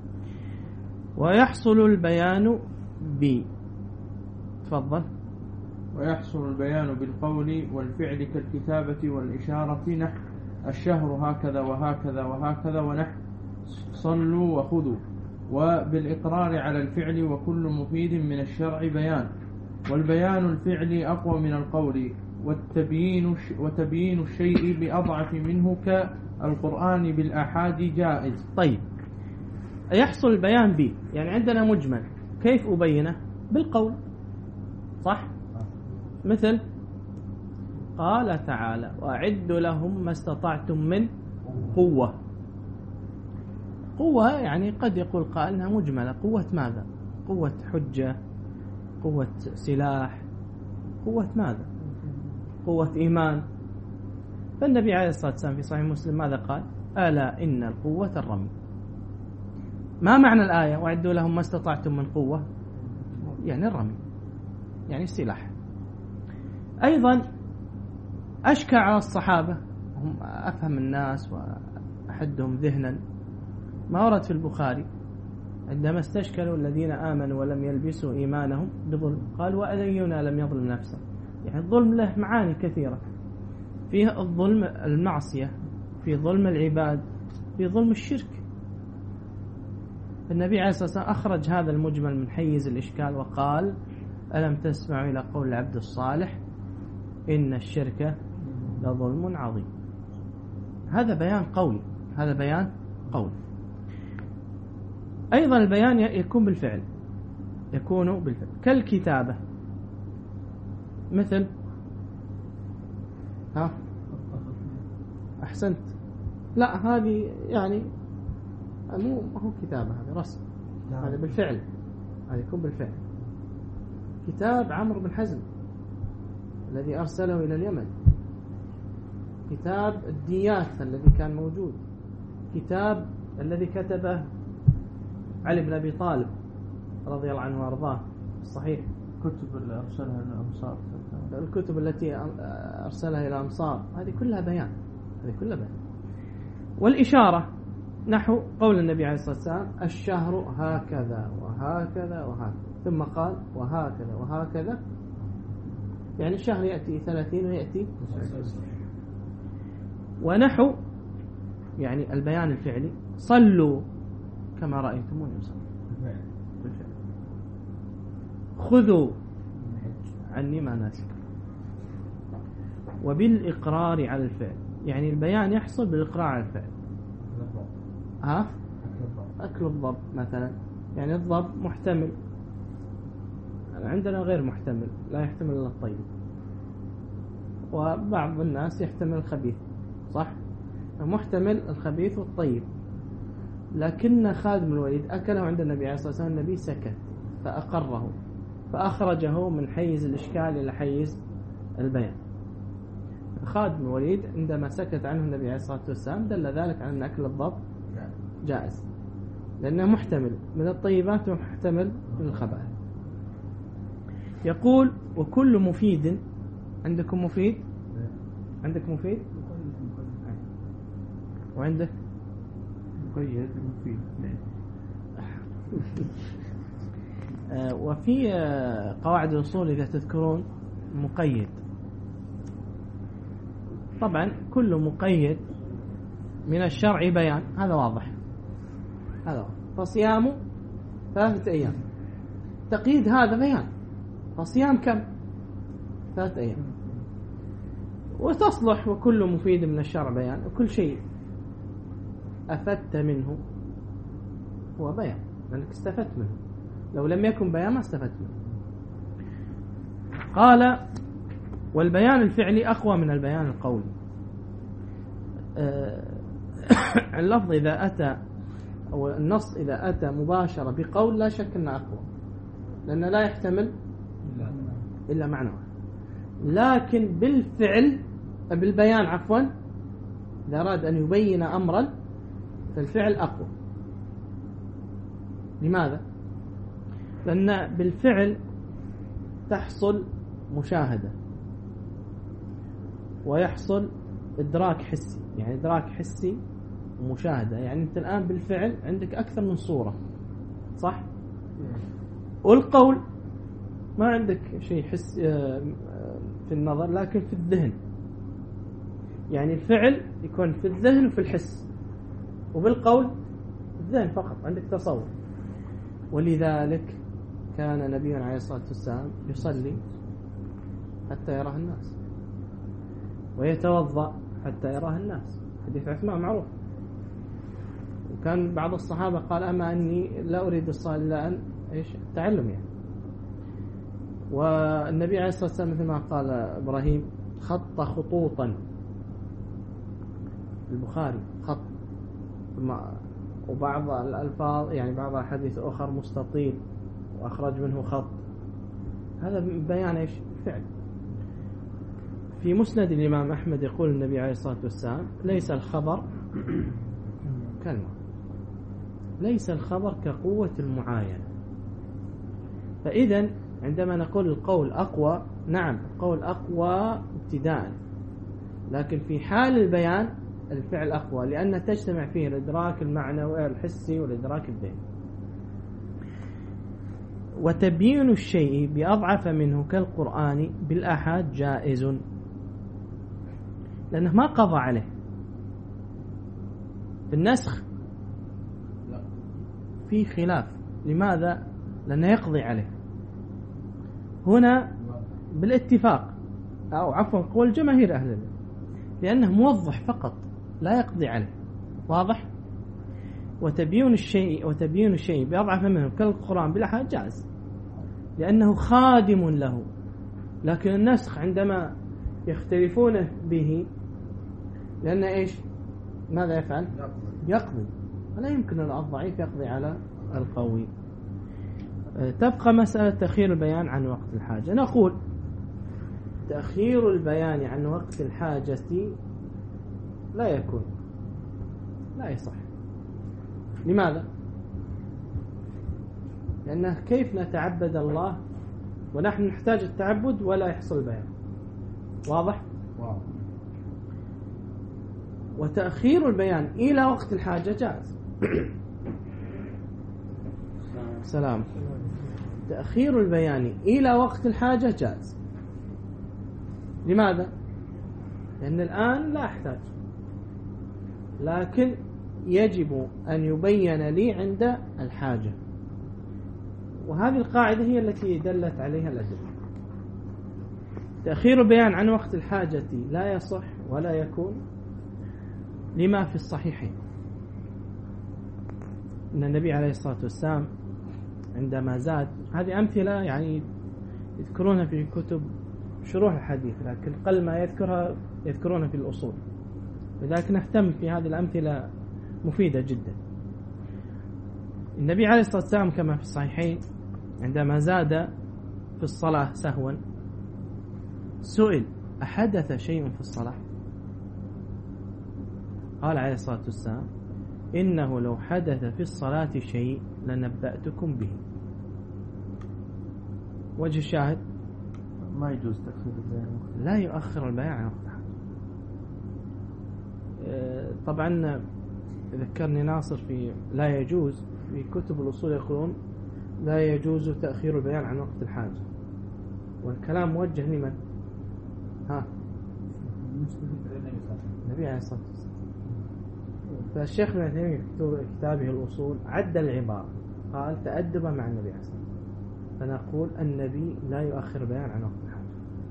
ويحصل البيان ب تفضل. ويحصل البيان بالقول والفعل كالكتابة والإشارة، نحو الشهر هكذا وهكذا وهكذا، ونحو صلوا وخذوا. وبالإقرار على الفعل وكل مفيد من الشرع بيان. والبيان الفعلي أقوى من القول، والتبيين وتبيين الشيء بأضعف منه كالقرآن بالآحاد جائز. طيب، يحصل البيان ب يعني عندنا مجمل، كيف أبينه؟ بالقول، صح؟ مثل قال تعالى وأعدوا لهم ما استطعتم من قوة. قوة يعني قد يقول قائلها مجملة، قوة ماذا؟ قوة حجة، قوة سلاح، قوة ماذا؟ قوة إيمان. فالنبي عليه الصلاة والسلام في صحيح مسلم ماذا قال؟ ألا إن القوة الرمي. ما معنى الآية وأعدوا لهم ما استطعتم من قوة؟ يعني الرمي، يعني السلاح. أيضا أشكى على الصحابة، هم أفهم الناس وأحدهم ذهنا، ما ورد في البخاري عندما استشكلوا الذين آمنوا ولم يلبسوا إيمانهم بظلم، قال وأينا لم يظلم نفسه. يعني الظلم له معاني كثيرة، فيها الظلم المعصية، في ظلم العباد، في ظلم الشرك. النبي عليه الصلاة والسلام أخرج هذا المجمل من حيز الإشكال وقال ألم تسمعوا إلى قول العبد الصالح إن الشرك لظلم عظيم. هذا بيان قولي، هذا بيان قولي. أيضا البيان يكون بالفعل، يكون بالفعل كالكتابة. مثل ها أحسنت، لا هذه يعني مو هو كتابة، هذا رسم، هذا بالفعل، هذا يكون بالفعل. كتاب عمرو بن حزم الذي أرسله إلى اليمن، كتاب الديات الذي كان موجود، كتاب الذي كتبه علي بن أبي طالب رضي الله عنه وأرضاه الصحيح، كتب اللي أرسلها إلى الأمصار، الكتب التي أرسلها إلى الأمصار، هذه كلها بيان، هذه كلها بيان. والإشارة نحو قول النبي عليه الصلاة والسلام الشهر هكذا وهكذا وهكذا، ثم قال وهكذا وهكذا، يعني الشهر يأتي ثلاثين ويأتي. ونحو يعني البيان الفعلي صلوا كما رأيتموني يصلي، خذوا عني مناسك. وبالإقرار على الفعل، يعني البيان يحصل بالإقرار على الفعل. ها أكل الضب مثلا، يعني الضب محتمل، عندنا غير محتمل، لا يحتمل إلا الطيب، وبعض الناس يحتمل الخبيث، صح؟ محتمل الخبيث والطيب. لكن خادم الوليد أكله عند النبي عليه الصلاة والسلام، النبي سكت فأقره فأخرجه من حيز الإشكال إلى حيز البيان. خادم الوليد عندما سكت عنه النبي عليه الصلاة والسلام دل ذلك على أن أكل الضب جائز، لأنه محتمل من الطيبات ومحتمل من الخبائث. يقول وكل مفيد. عندكم مفيد؟ عندك مفيد؟ وعندك مقيد مفيد. وفي قواعد الأصول إذا تذكرون مقيد، طبعا كل مقيد من الشرع بيان، هذا واضح، هذا واضح. فصيام ثلاثة أيام. تقييد هذا بيان، فصيام كم؟ ثلاثة أيام. وتصلح وكل مفيد من الشرع بيان، وكل شيء أفدت منه هو بيان لأنك استفدت منه، لو لم يكن بيان ما استفدت منه. قال والبيان الفعلي أقوى من البيان القولي. اللفظ إذا أتى أو النص إذا أتى مباشرة بقول لا شك أنه أقوى، لأنه لا يحتمل إلا معنى واحد. لكن بالفعل بالبيان عفوا إذا أراد أن يبين أمرا فالفعل أقوى. لماذا؟ لأن بالفعل تحصل مشاهدة ويحصل إدراك حسي، يعني إدراك حسي ومشاهدة. يعني أنت الآن بالفعل عندك أكثر من صورة، صح؟ والقول ما عندك شيء حس في النظر لكن في الذهن. يعني الفعل يكون في الذهن وفي الحس، وبالقول الذهن فقط عندك تصور. ولذلك كان نبينا عليه الصلاة والسلام يصلي حتى يراه الناس، ويتوضأ حتى يراه الناس، حديث عثمان معروف. وكان بعض الصحابة قال أما أني لا أريد الصلاة إلا أن إيش التعلم يعني. والنبي عليه الصلاة والسلام مثل ما قال إبراهيم خط خطوطا، البخاري خط، وبعض الألفاظ يعني بعض الحديث أخر مستطيل وأخرج منه خط. هذا بيان إيش فعل. في مسند الإمام أحمد يقول النبي عليه الصلاة والسلام ليس الخبر كلمة، ليس الخبر كقوة المعاينة. فإذا عندما نقول القول أقوى، نعم القول أقوى ابتداء، لكن في حال البيان الفعل أقوى، لأن تجتمع فيه الإدراك المعنوي الحسي والإدراك الذهني. وتبيين الشيء بأضعف منه كالقرآن بالآحاد جائز، لأنه ما قضى عليه. بالنسخ في خلاف، لماذا؟ لأنه يقضي عليه. هنا بالاتفاق أو عفوا قول جماهير أهل العلم، لأنه موضح فقط لا يقضي عليه. واضح؟ وتبيين الشيء وتبيين الشيء بأضعف منه كالقرآن بالآحاد جائز، لأنه خادم له. لكن النسخ عندما يختلفون به، لأن إيش ماذا يفعل؟ يقضي، ولا يمكن الضعيف يقضي على القوي. تبقى مسألة تأخير البيان عن وقت الحاجة. نقول تأخير البيان عن وقت الحاجة لا يكون، لا يصح. لماذا؟ لأنه كيف نتعبد الله ونحن نحتاج التعبد ولا يحصل البيان؟ واضح؟ واو. وتأخير البيان إلى وقت الحاجة جائز. سلام. تأخير البيان إلى وقت الحاجة جائز. لماذا؟ لأن الآن لا أحتاج، لكن يجب أن يبين لي عند الحاجة. وهذه القاعدة هي التي دلت عليها الأدلة. تأخير البيان عن وقت الحاجة لا يصح ولا يكون لما في الصحيحين أن النبي عليه الصلاة والسلام عندما زاد، هذه أمثلة يعني يذكرونها في كتب شروح الحديث، لكن قل ما يذكرها يذكرونها في الأصول، لذلك نهتم في هذه الأمثلة مفيدة جدا. النبي عليه الصلاة والسلام كما في الصحيحين عندما زاد في الصلاة سهوا سئل أحدث شيء في الصلاة؟ قال عليه الصلاة والسلام إنه لو حدث في الصلاة شيء لنبأتكم به. وجه الشاهد ما يجوز تأخير البيان، لا يؤخر البيان عن وقتها. طبعا ذكرني ناصر في لا يجوز، في كتب الأصول يقولون لا يجوز تأخير البيان عن وقت الحاجة، والكلام موجه لمن؟ ها النبي عليه الصلاة والسلام. فالشيخ ابن عثيمين في كتابه الأصول عدل العبارة قال تأدب مع النبي عليه الصلاة والسلام، فنقول النبي لا يؤخر بيان عن وقت الحاجة،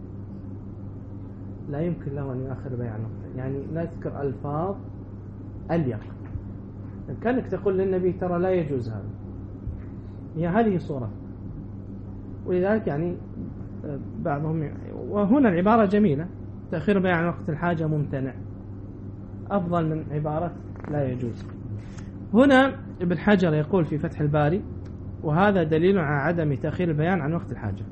لا يمكن له أن يؤخر بيان عن وقت، يعني لا يذكر ألفاظ أليق. كأنك تقول للنبي ترى لا يجوز هذا، هي هذه صورة. ولذلك يعني بعضهم، وهنا العبارة جميلة، تأخير بيان عن وقت الحاجة ممتنع، أفضل من عبارة لا يجوز. هنا ابن حجر يقول في فتح الباري: وهذا دليل على عدم تأخير البيان عن وقت الحاجة.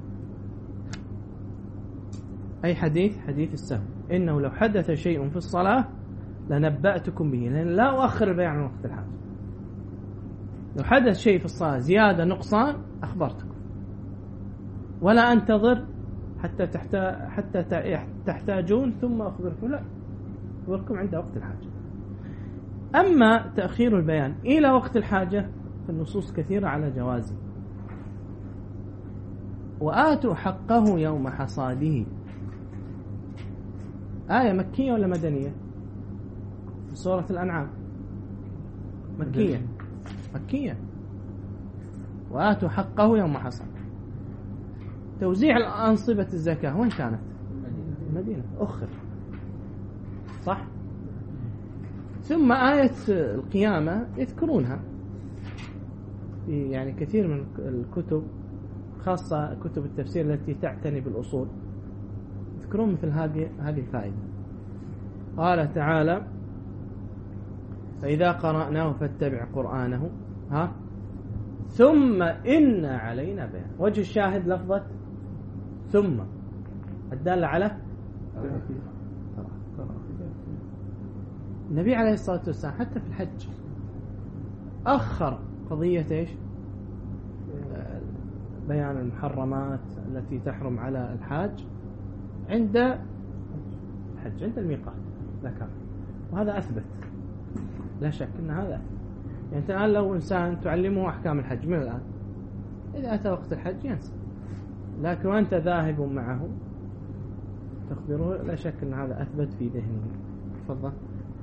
أي حديث حديث السهو، إنه لو حدث شيء في الصلاة لنبأتكم به، لأن لا أؤخر البيان عن وقت الحاجة. لو حدث شيء في الصلاة زيادة نقصان أخبرتكم، ولا أنتظر حتى تحتاج حتى تحتاجون ثم أخبركم، لا، أخبركم عند وقت الحاجة. أما تأخير البيان إلى وقت الحاجة فالنصوص كثيرة على جوازه. وآتوا حقه يوم حصاده، آية مكية ولا مدنية؟ في سورة الأنعام مكية مكية. وآتوا حقه يوم حصاده. توزيع الأنصبة الزكاة وين كانت؟ المدينة، أخر، صح؟ ثم آية القيامة يذكرونها في يعني كثير من الكتب، خاصة كتب التفسير التي تعتني بالأصول، يذكرون مثل هذه هذه الفائدة. قال تعالى: فإذا قرأناه فاتبع قرآنه، ها ثم إن علينا بيان. وجه الشاهد لفظة ثم الدالة على النبي عليه الصلاة والسلام حتى في الحج أخر قضية إيش؟ بيان المحرمات التي تحرم على الحاج عند الحج، عند الميقات ذكر، وهذا أثبت، لا شك أن هذا أثبت. يعني أنت الآن لو إنسان تعلمه أحكام الحج من الآن، إذا أتى وقت الحج ينسى، لكن وأنت ذاهب معه تخبره، لا شك أن هذا أثبت في ذهنه. تفضل.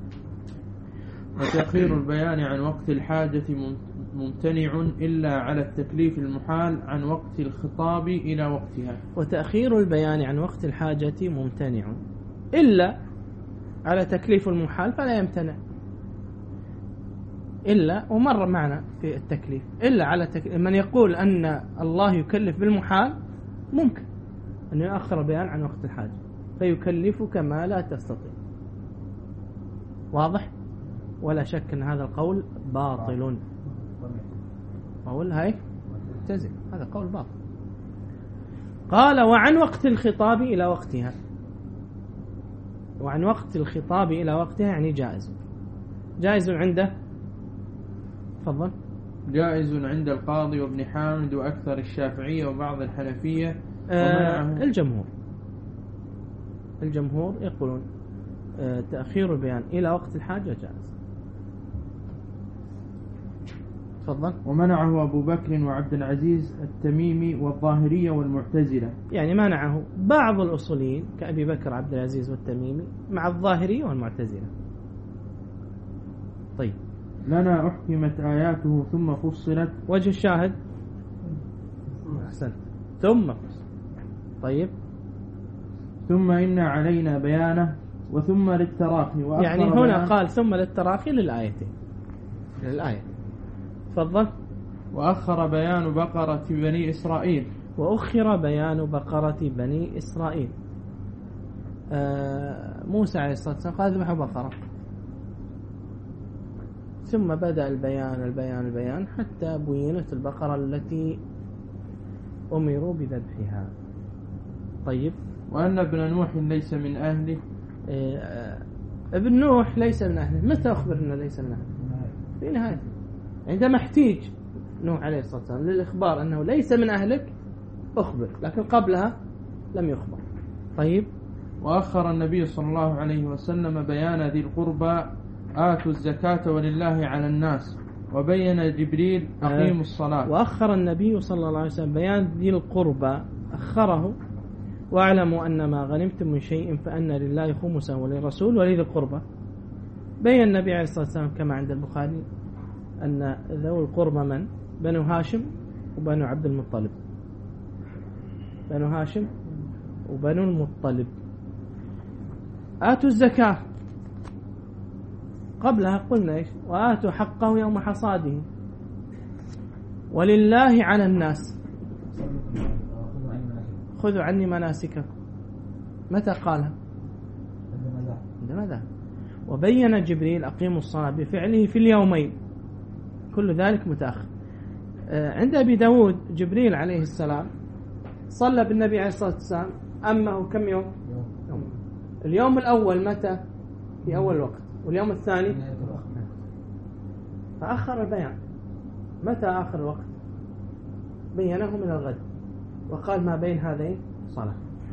وتأخير البيان عن وقت الحاجة ممتنع إلا على التكليف المحال عن وقت الخطاب إلى وقتها. وتأخير البيان عن وقت الحاجة ممتنع إلا على تكليف المحال فلا يمتنع. إلا ومر معنا في التكليف، إلا على تكليف من يقول أن الله يكلف بالمحال ممكن أن يؤخر البيان عن وقت الحاجة فيكلفك ما لا تستطيع. واضح؟ ولا شك أن هذا القول باطل. قول هاي متزن، هذا قول باطل. قال: وعن وقت الخطاب إلى وقتها. وعن وقت الخطاب إلى وقتها يعني جائز. جائز عنده، تفضل. جائز عند القاضي وابن حامد وأكثر الشافعية وبعض الحنفية آه الجمهور الجمهور يقولون آه تأخير البيان إلى وقت الحاجة جائز. تفضل. ومنعه أبو بكر وعبد العزيز التميمي والظاهرية والمعتزلة. يعني منعه بعض الأصوليين كأبي بكر عبد العزيز والتميمي مع الظاهرية والمعتزلة. طيب. لنا أحكمت آياته ثم فصلت. وجه الشاهد أحسن ثم فصلت. طيب. ثم إن علينا بيانه وثم للتراخي. يعني هنا قال ثم للتراخي للآيتين للآية. تفضل. وأخر بيان بقرة بني إسرائيل. وأخر بيان بقرة بني إسرائيل. آه موسى عليه الصلاة والسلام قال ذبحوا بقرة، ثم بدأ البيان البيان البيان حتى بينت البقرة التي أمروا بذبحها. طيب. وأن ابن نوح ليس من أهله. آه ابن نوح ليس من أهله. متى أخبرنا ليس من أهله؟ في نهاية عندما احتيج نوح عليه الصلاة والسلام للإخبار أنه ليس من أهلك أخبر، لكن قبلها لم يخبر. طيب. وأخر النبي صلى الله عليه وسلم بيان ذي القربى آتوا الزكاة ولله على الناس، وبين جبريل أقيموا الصلاة. وأخر النبي صلى الله عليه وسلم بيان ذي القربى، أخره: واعلموا أن ما غنمتم من شيء فأن لله خمسه وللرسول ولذي القربى. بين النبي عليه الصلاة والسلام كما عند البخاري أن ذوي القربى من بنو هاشم وبنو عبد المطلب، بنو هاشم وبنو المطلب. آتوا الزكاة، قبلها قلنا إيش؟ وآتوا حقه يوم حصاده ولله على الناس خذوا عني مناسككم. متى قالها؟ عندما ذهب. وبين جبريل أقيموا الصلاة بفعله في اليومين، كل ذلك متأخر. عند أبي داود جبريل عليه السلام صلى بالنبي عليه الصلاة والسلام أمه كم يوم؟ يوم. اليوم الأول متى؟ في أول الوقت، واليوم الثاني فأخر البيان. متى آخر الوقت؟ بينه من الغد، وقال ما بين هذين صلاة.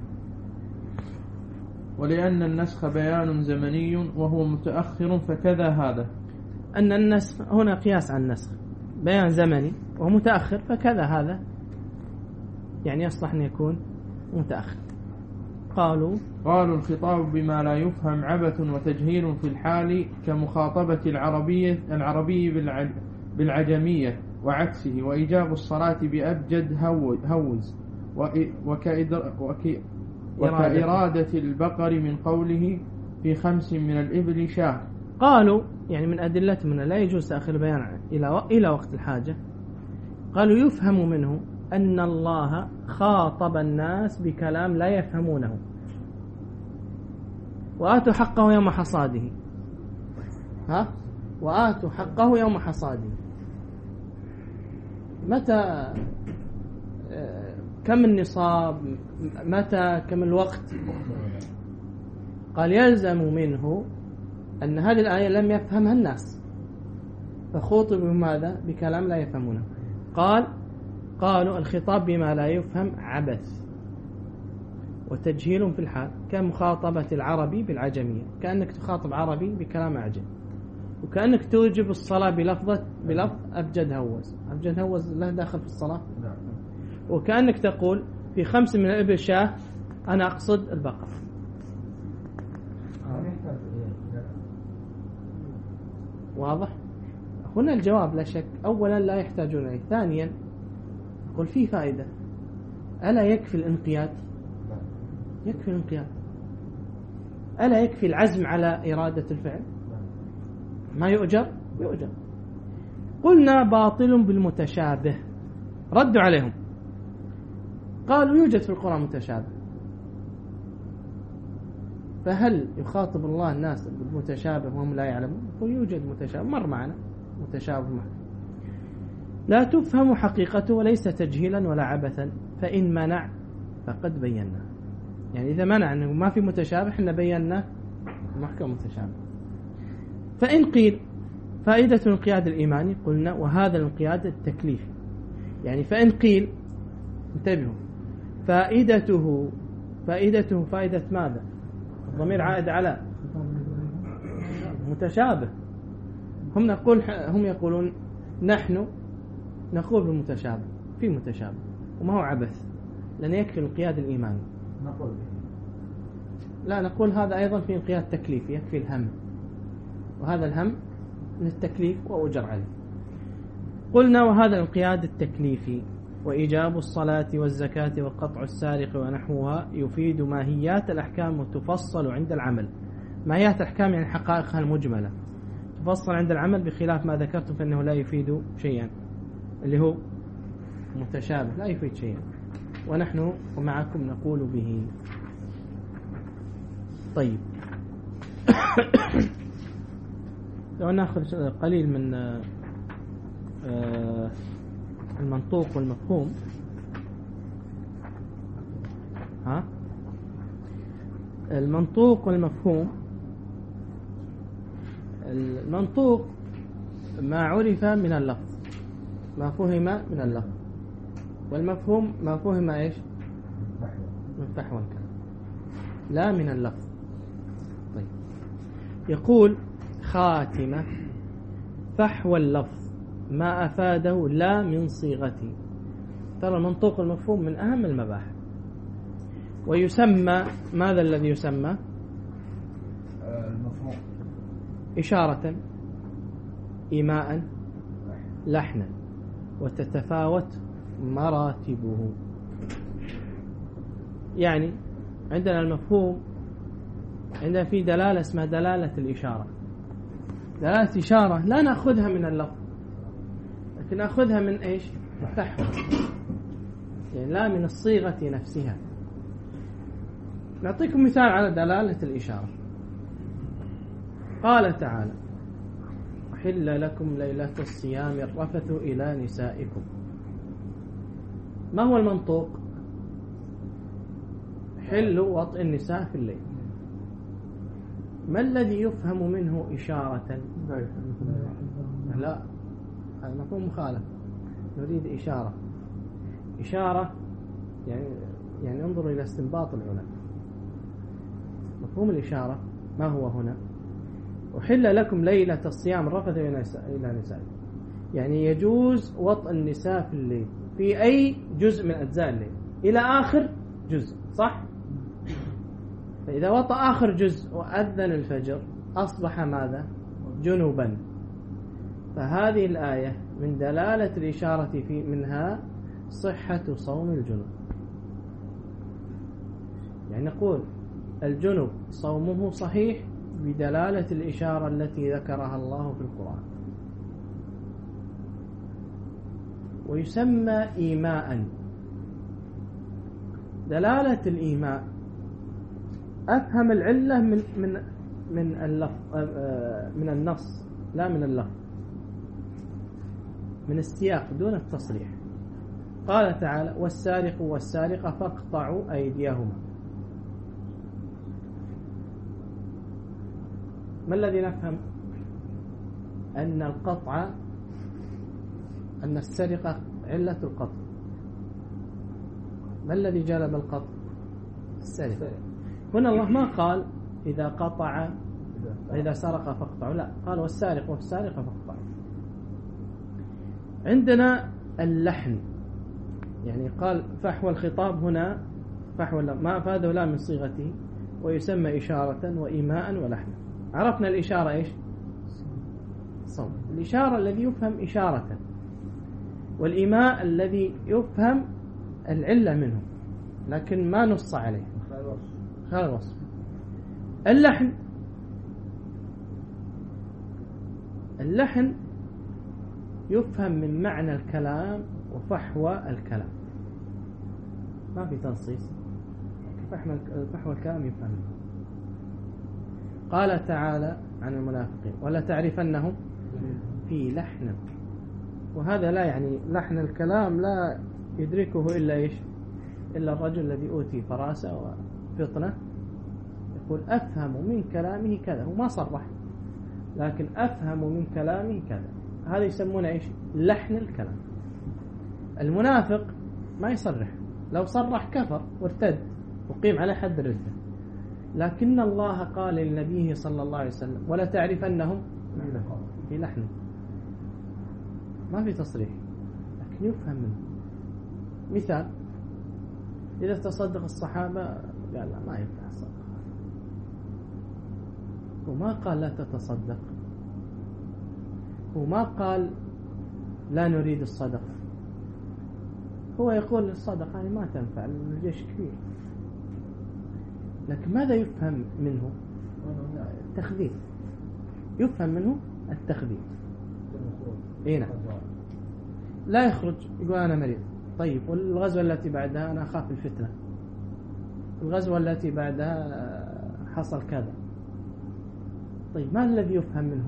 ولأن النسخ بيان زمني وهو متأخر فكذا هذا. أن النسخ هنا قياس عن النسخ، بيان زمني وهو متأخر فكذا هذا، يعني يصلح أن يكون متأخر. قالوا قالوا الخطاب بما لا يفهم عبث وتجهيل في الحال كمخاطبة العربية العربي بالعج بالعجمية وعكسه، وإيجاب الصلاة بأبجد هوز وكإرادة البقر من قوله في خمس من الإبل شاه. قالوا يعني من أدلة من لا يجوز تأخير البيان إلى إلى وقت الحاجة. قالوا يفهم منه أن الله خاطب الناس بكلام لا يفهمونه. وآتوا حقه يوم حصاده، ها وآتوا حقه يوم حصاده. متى كم النصاب؟ متى كم الوقت؟ قال يلزم منه أن هذه الآية لم يفهمها الناس فخوطبوا بماذا؟ بكلام لا يفهمونه. قال قالوا الخطاب بما لا يفهم عبث وتجهيل في الحال كمخاطبة العربي بالعجمية، كأنك تخاطب عربي بكلام أعجم، وكأنك توجب الصلاة بلفظة بلفظ أبجد هوز. أبجد هوز له داخل في الصلاة، وكأنك تقول في خمس من الإبل شاه، أنا أقصد البقر. واضح؟ هنا الجواب لا شك، أولا لا يحتاجون إليه، ثانيا قل فيه فائدة. ألا يكفي الانقياد؟ يكفي الانقياد. ألا يكفي العزم على إرادة الفعل؟ ما يؤجر؟ يؤجر. قلنا باطل بالمتشابه، ردوا عليهم قالوا يوجد في القرآن متشابه، فهل يخاطب الله الناس بالمتشابه وهم لا يعلمون؟ يقول يوجد متشابه، مر معنا متشابه معنا لا تفهم حقيقته وليس تجهيلا ولا عبثا، فإن منع فقد بينا. يعني إذا منع أنه ما في متشابه احنا بينا محكم متشابه. فإن قيل فائدة الانقياد الإيماني، قلنا وهذا الانقياد التكليفي. يعني فإن قيل انتبهوا، فائدته فائدته فائدة ماذا؟ الضمير عائد على متشابه. هم نقول هم يقولون نحن نقول بالمتشابه، في متشابه وما هو عبث، لأن يكفي الانقياد الإيماني. نقول لا نقول هذا أيضا في انقياد تكليفي، يكفي الهم، وهذا الهم من التكليف وأجر عليه. قلنا وهذا الانقياد التكليفي وإيجاب الصلاة والزكاة وقطع السارق ونحوها يفيد ماهيات الأحكام وتفصل عند العمل. ماهيات الأحكام يعني حقائقها المجملة، تفصل عند العمل، بخلاف ما ذكرتم فإنه لا يفيد شيئا، اللي هو متشابه لا يفيد شيئا، ونحن ومعكم نقول به. طيب لو نأخذ قليل من المنطوق والمفهوم. ها المنطوق والمفهوم. المنطوق ما عرف من اللفظ، ما فهم من اللفظ، والمفهوم ما فهم ايش؟ من فحوى الكلام لا من اللفظ. طيب يقول خاتمة فحوى اللفظ ما أفاده لا من صيغته. ترى المنطوق المفهوم من أهم المباحث، ويسمى ماذا الذي يسمى؟ المفهوم إشارة، إيماء، لحنا. وتتفاوت مراتبه. يعني عندنا المفهوم، عندنا في دلالة اسمها دلالة الإشارة. دلالة إشارة لا نأخذها من اللفظ، لكن نأخذها من إيش؟ الفحوى، يعني لا من الصيغة نفسها. نعطيكم مثال على دلالة الإشارة. قال تعالى: أحل لكم ليلة الصيام الرفث إلى نسائكم. ما هو المنطوق؟ حل وطئ النساء في الليل. ما الذي يفهم منه إشارة؟ لا، هذا مفهوم مخالف. نريد إشارة. إشارة يعني يعني انظروا إلى استنباط العلماء. مفهوم الإشارة ما هو هنا؟ أحل لكم ليلة الصيام الرفث إلى نسائكم، يعني يجوز وطئ النساء في الليل في أي جزء من أجزاء الليل إلى آخر جزء، صح؟ فإذا وطأ آخر جزء وأذن الفجر أصبح ماذا؟ جنوبا. فهذه الآية من دلالة الإشارة في منها صحة صوم الجنوب. يعني نقول الجنوب صومه صحيح بدلالة الإشارة التي ذكرها الله في القرآن. ويسمى إيماء. دلالة الإيماء أفهم العلة من من من اللفظ، من النص لا من اللفظ، من السياق دون التصريح. قال تعالى: والسارق والسارقة فاقطعوا أيديهما. ما الذي نفهم؟ أن القطع، أن السرقة علة القطع. ما الذي جلب القطع؟ السرقة. هنا الله ما قال إذا قطع إذا سرق فاقطعوا، لا، قال والسارق والسارقة فاقطعوا. عندنا اللحن، يعني قال فحوى الخطاب هنا، فحوى ما أفاده لا من صيغته، ويسمى إشارة وإيماء ولحنا. عرفنا الإشارة إيش؟ صوم. الإشارة الذي يفهم إشارة، والإيماء الذي يفهم العلة منه لكن ما نص عليه، خلال الوصف. اللحن، اللحن يفهم من معنى الكلام وفحوى الكلام، ما في تنصيص، فحوى الكلام يفهم. قال تعالى عن المنافقين: ولا تعرفنهم في لحن. وهذا لا يعني لحن الكلام لا يدركه إلا إيش؟ إلا الرجل الذي أوتي فراسة وفطنة، يقول أفهم من كلامه كذا، وما صرح لكن أفهم من كلامه كذا. هذا يسمونه إيش؟ لحن الكلام. المنافق ما يصرح، لو صرح كفر وارتد وقيم على حد الردة، لكن الله قال للنبي صلى الله عليه وسلم: ولا تعرفنهم في لحن. ما في تصريح لكن يفهم منه. مثال: إذا تصدق الصحابة قال لا، ما ينفع الصدقة، وما قال لا تتصدق، وما قال لا نريد الصدقة. هو يقول الصدقة ما تنفع، الجيش كبير. لكن ماذا يفهم منه؟ التخذيف. يفهم منه التخذيف. إيه، لا يخرج يقول أنا مريض. طيب، والغزوة التي بعدها أنا أخاف الفتنة، الغزوة التي بعدها حصل كذا. طيب، ما الذي يفهم منه؟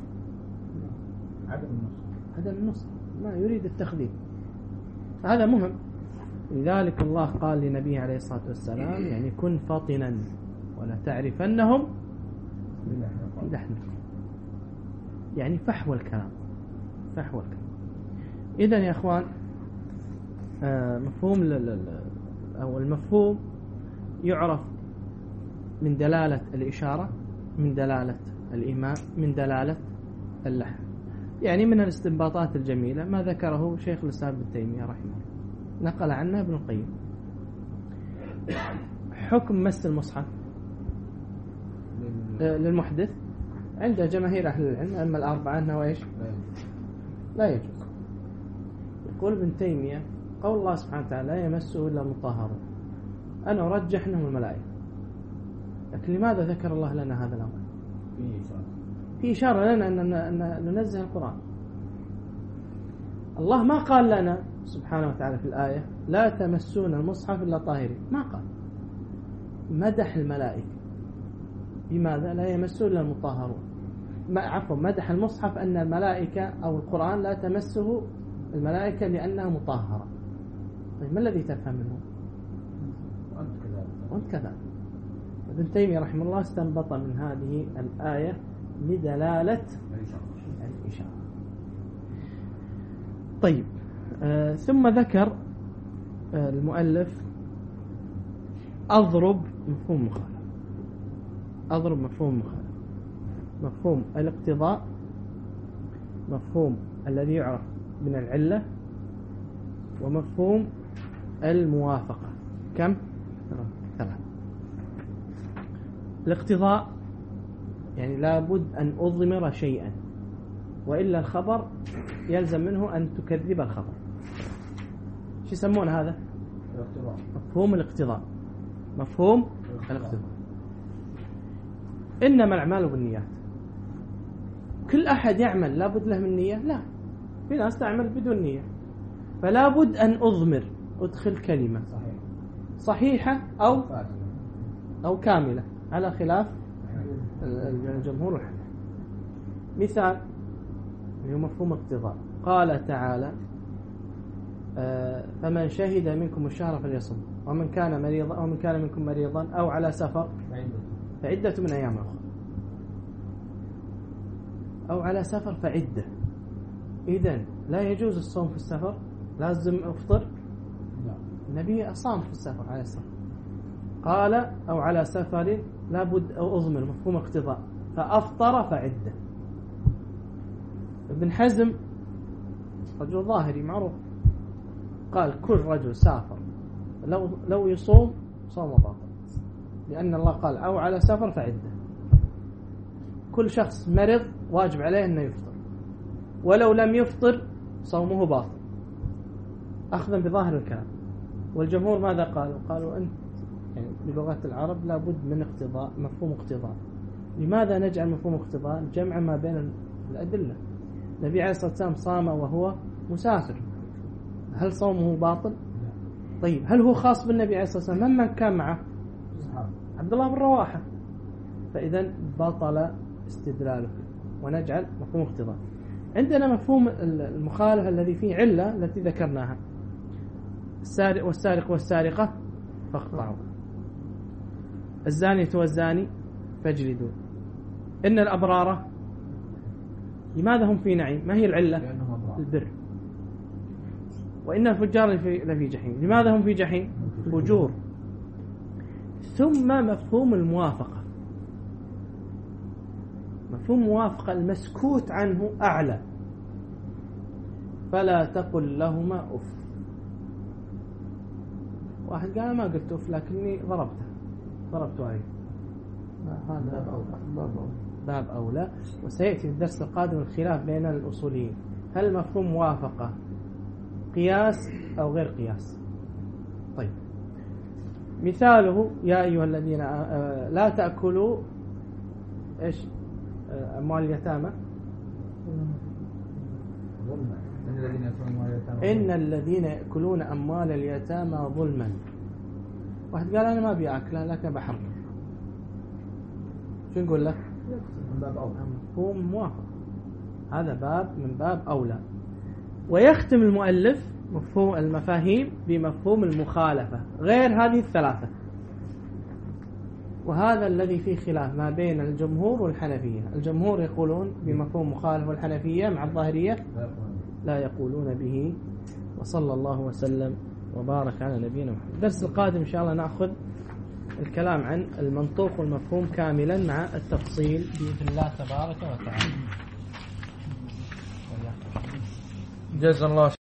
عدم النصر. عدم النصر، ما يريد التخذيف. هذا مهم. لذلك الله قال لنبيه عليه الصلاة والسلام: يعني كن فطنا ولا تعرفنهم في لحن. يعني فحوى الكلام، فحوى الكلام. إذن يا أخوان، آه مفهوم أو المفهوم يعرف من دلالة الإشارة، من دلالة الإيماء، من دلالة اللحن. يعني من الاستنباطات الجميلة ما ذكره شيخ الإسلام ابن تيمية رحمه الله، نقل عنه ابن القيم. حكم مس المصحف للمحدث عند جماهير أهل العلم، أما الأربعة أنه إيش؟ لا يجوز. يقول ابن تيمية قول الله سبحانه وتعالى لا يمسه إلا المطهرون، أنا أرجح أنهم الملائكة، لكن لماذا ذكر الله لنا هذا الأمر؟ في إشارة لنا أن ننزه القرآن. الله ما قال لنا سبحانه وتعالى في الآية لا تمسون المصحف إلا طاهرين، ما قال، مدح الملائكة بماذا؟ لا يمسون إلا المطهرون. عفوا مدح المصحف أن الملائكة أو القرآن لا تمسه الملائكة لأنها مطهرة. طيب ما الذي تفهم منه؟ وأنت كذلك وأنت كذلك. ابن تيمية رحمه الله استنبط من هذه الآية لدلالة الإشارة. طيب آه ثم ذكر آه المؤلف أضرب مفهوم مخالف. أضرب مفهوم مخالف، مفهوم الاقتضاء، مفهوم الذي يعرف من العلة، ومفهوم الموافقة. كم؟ ثلاث. الاقتضاء يعني لابد أن أضمر شيئا وإلا الخبر يلزم منه أن تكذب الخبر. شو يسمون هذا؟ الاقتضاء. مفهوم الاقتضاء. مفهوم الاقتضاء. إنما الأعمال بالنيات. كل أحد يعمل لابد له من نية؟ لا، في ناس تعمل بدون نية، فلا بد أن أضمر، أدخل كلمة صحيح. صحيحة أو أو كاملة على خلاف الجمهور والحنفية. مثال هو مفهوم اقتضاء، قال تعالى آه فمن شهد منكم الشهر فليصم، ومن كان مريضا ومن كان منكم مريضا أو على سفر فعدة من أيام أخرى، أو على سفر فعدة. إذن لا يجوز الصوم في السفر، لازم أفطر. النبي أصام في السفر على السفر، قال أو على سفر لابد أو أضمر، مفهوم اقتضاء، فأفطر فعدة. ابن حزم رجل ظاهري معروف، قال كل رجل سافر لو لو يصوم صوم باطل، لأن الله قال أو على سفر فعدة. كل شخص مرض واجب عليه أنه يفطر، ولو لم يفطر صومه باطل، أخذا بظاهر الكلام. والجمهور ماذا قالوا؟ قالوا أنت يعني بلغة العرب لابد من اقتضاء، مفهوم اقتضاء. لماذا نجعل مفهوم اقتضاء؟ جمع ما بين الأدلة. النبي عليه الصلاة والسلام صام وهو مسافر، هل صومه باطل؟ طيب هل هو خاص بالنبي عليه الصلاة والسلام؟ من كان معه؟ عبد الله بن رواحة. فإذا بطل استدلاله، ونجعل مفهوم اقتضاء. عندنا مفهوم المخالفة الذي فيه علة التي ذكرناها، السارق والسارق والسارقة فاقطعوا، الزانية والزاني فاجلدوا، إن الأبرار لماذا هم في نعيم؟ ما هي العلة؟ البر. وإن الفجار لفي جحيم، لماذا هم في جحيم؟ فجور. ثم مفهوم الموافقة، مفهوم موافقة المسكوت عنه أعلى، فلا تقل لهما أف. واحد قال ما قلت أف لكني ضربته ضربت عليه، هذا باب أولى. باب أولى. وسيأتي في الدرس القادم الخلاف بين الأصوليين، هل مفهوم موافقة قياس أو غير قياس؟ طيب مثاله يا أيها الذين لا تأكلوا إيش أموال اليتامى، إن الذين يأكلون أموال اليتامى ظلما. واحد قال أنا ما أبي أكلها لكن بحرم، شو نقول له؟ هو موافق، هذا باب من باب أولى. ويختم المؤلف مفهوم المفاهيم بمفهوم المخالفة غير هذه الثلاثة، وهذا الذي فيه خلاف ما بين الجمهور والحنفية. الجمهور يقولون بمفهوم مخالف، والحنفية مع الظاهرية لا يقولون به. وصلى الله وسلم وبارك على نبينا محمد. الدرس القادم إن شاء الله نأخذ الكلام عن المنطوق والمفهوم كاملا مع التفصيل بإذن الله تبارك وتعالى. جزا الله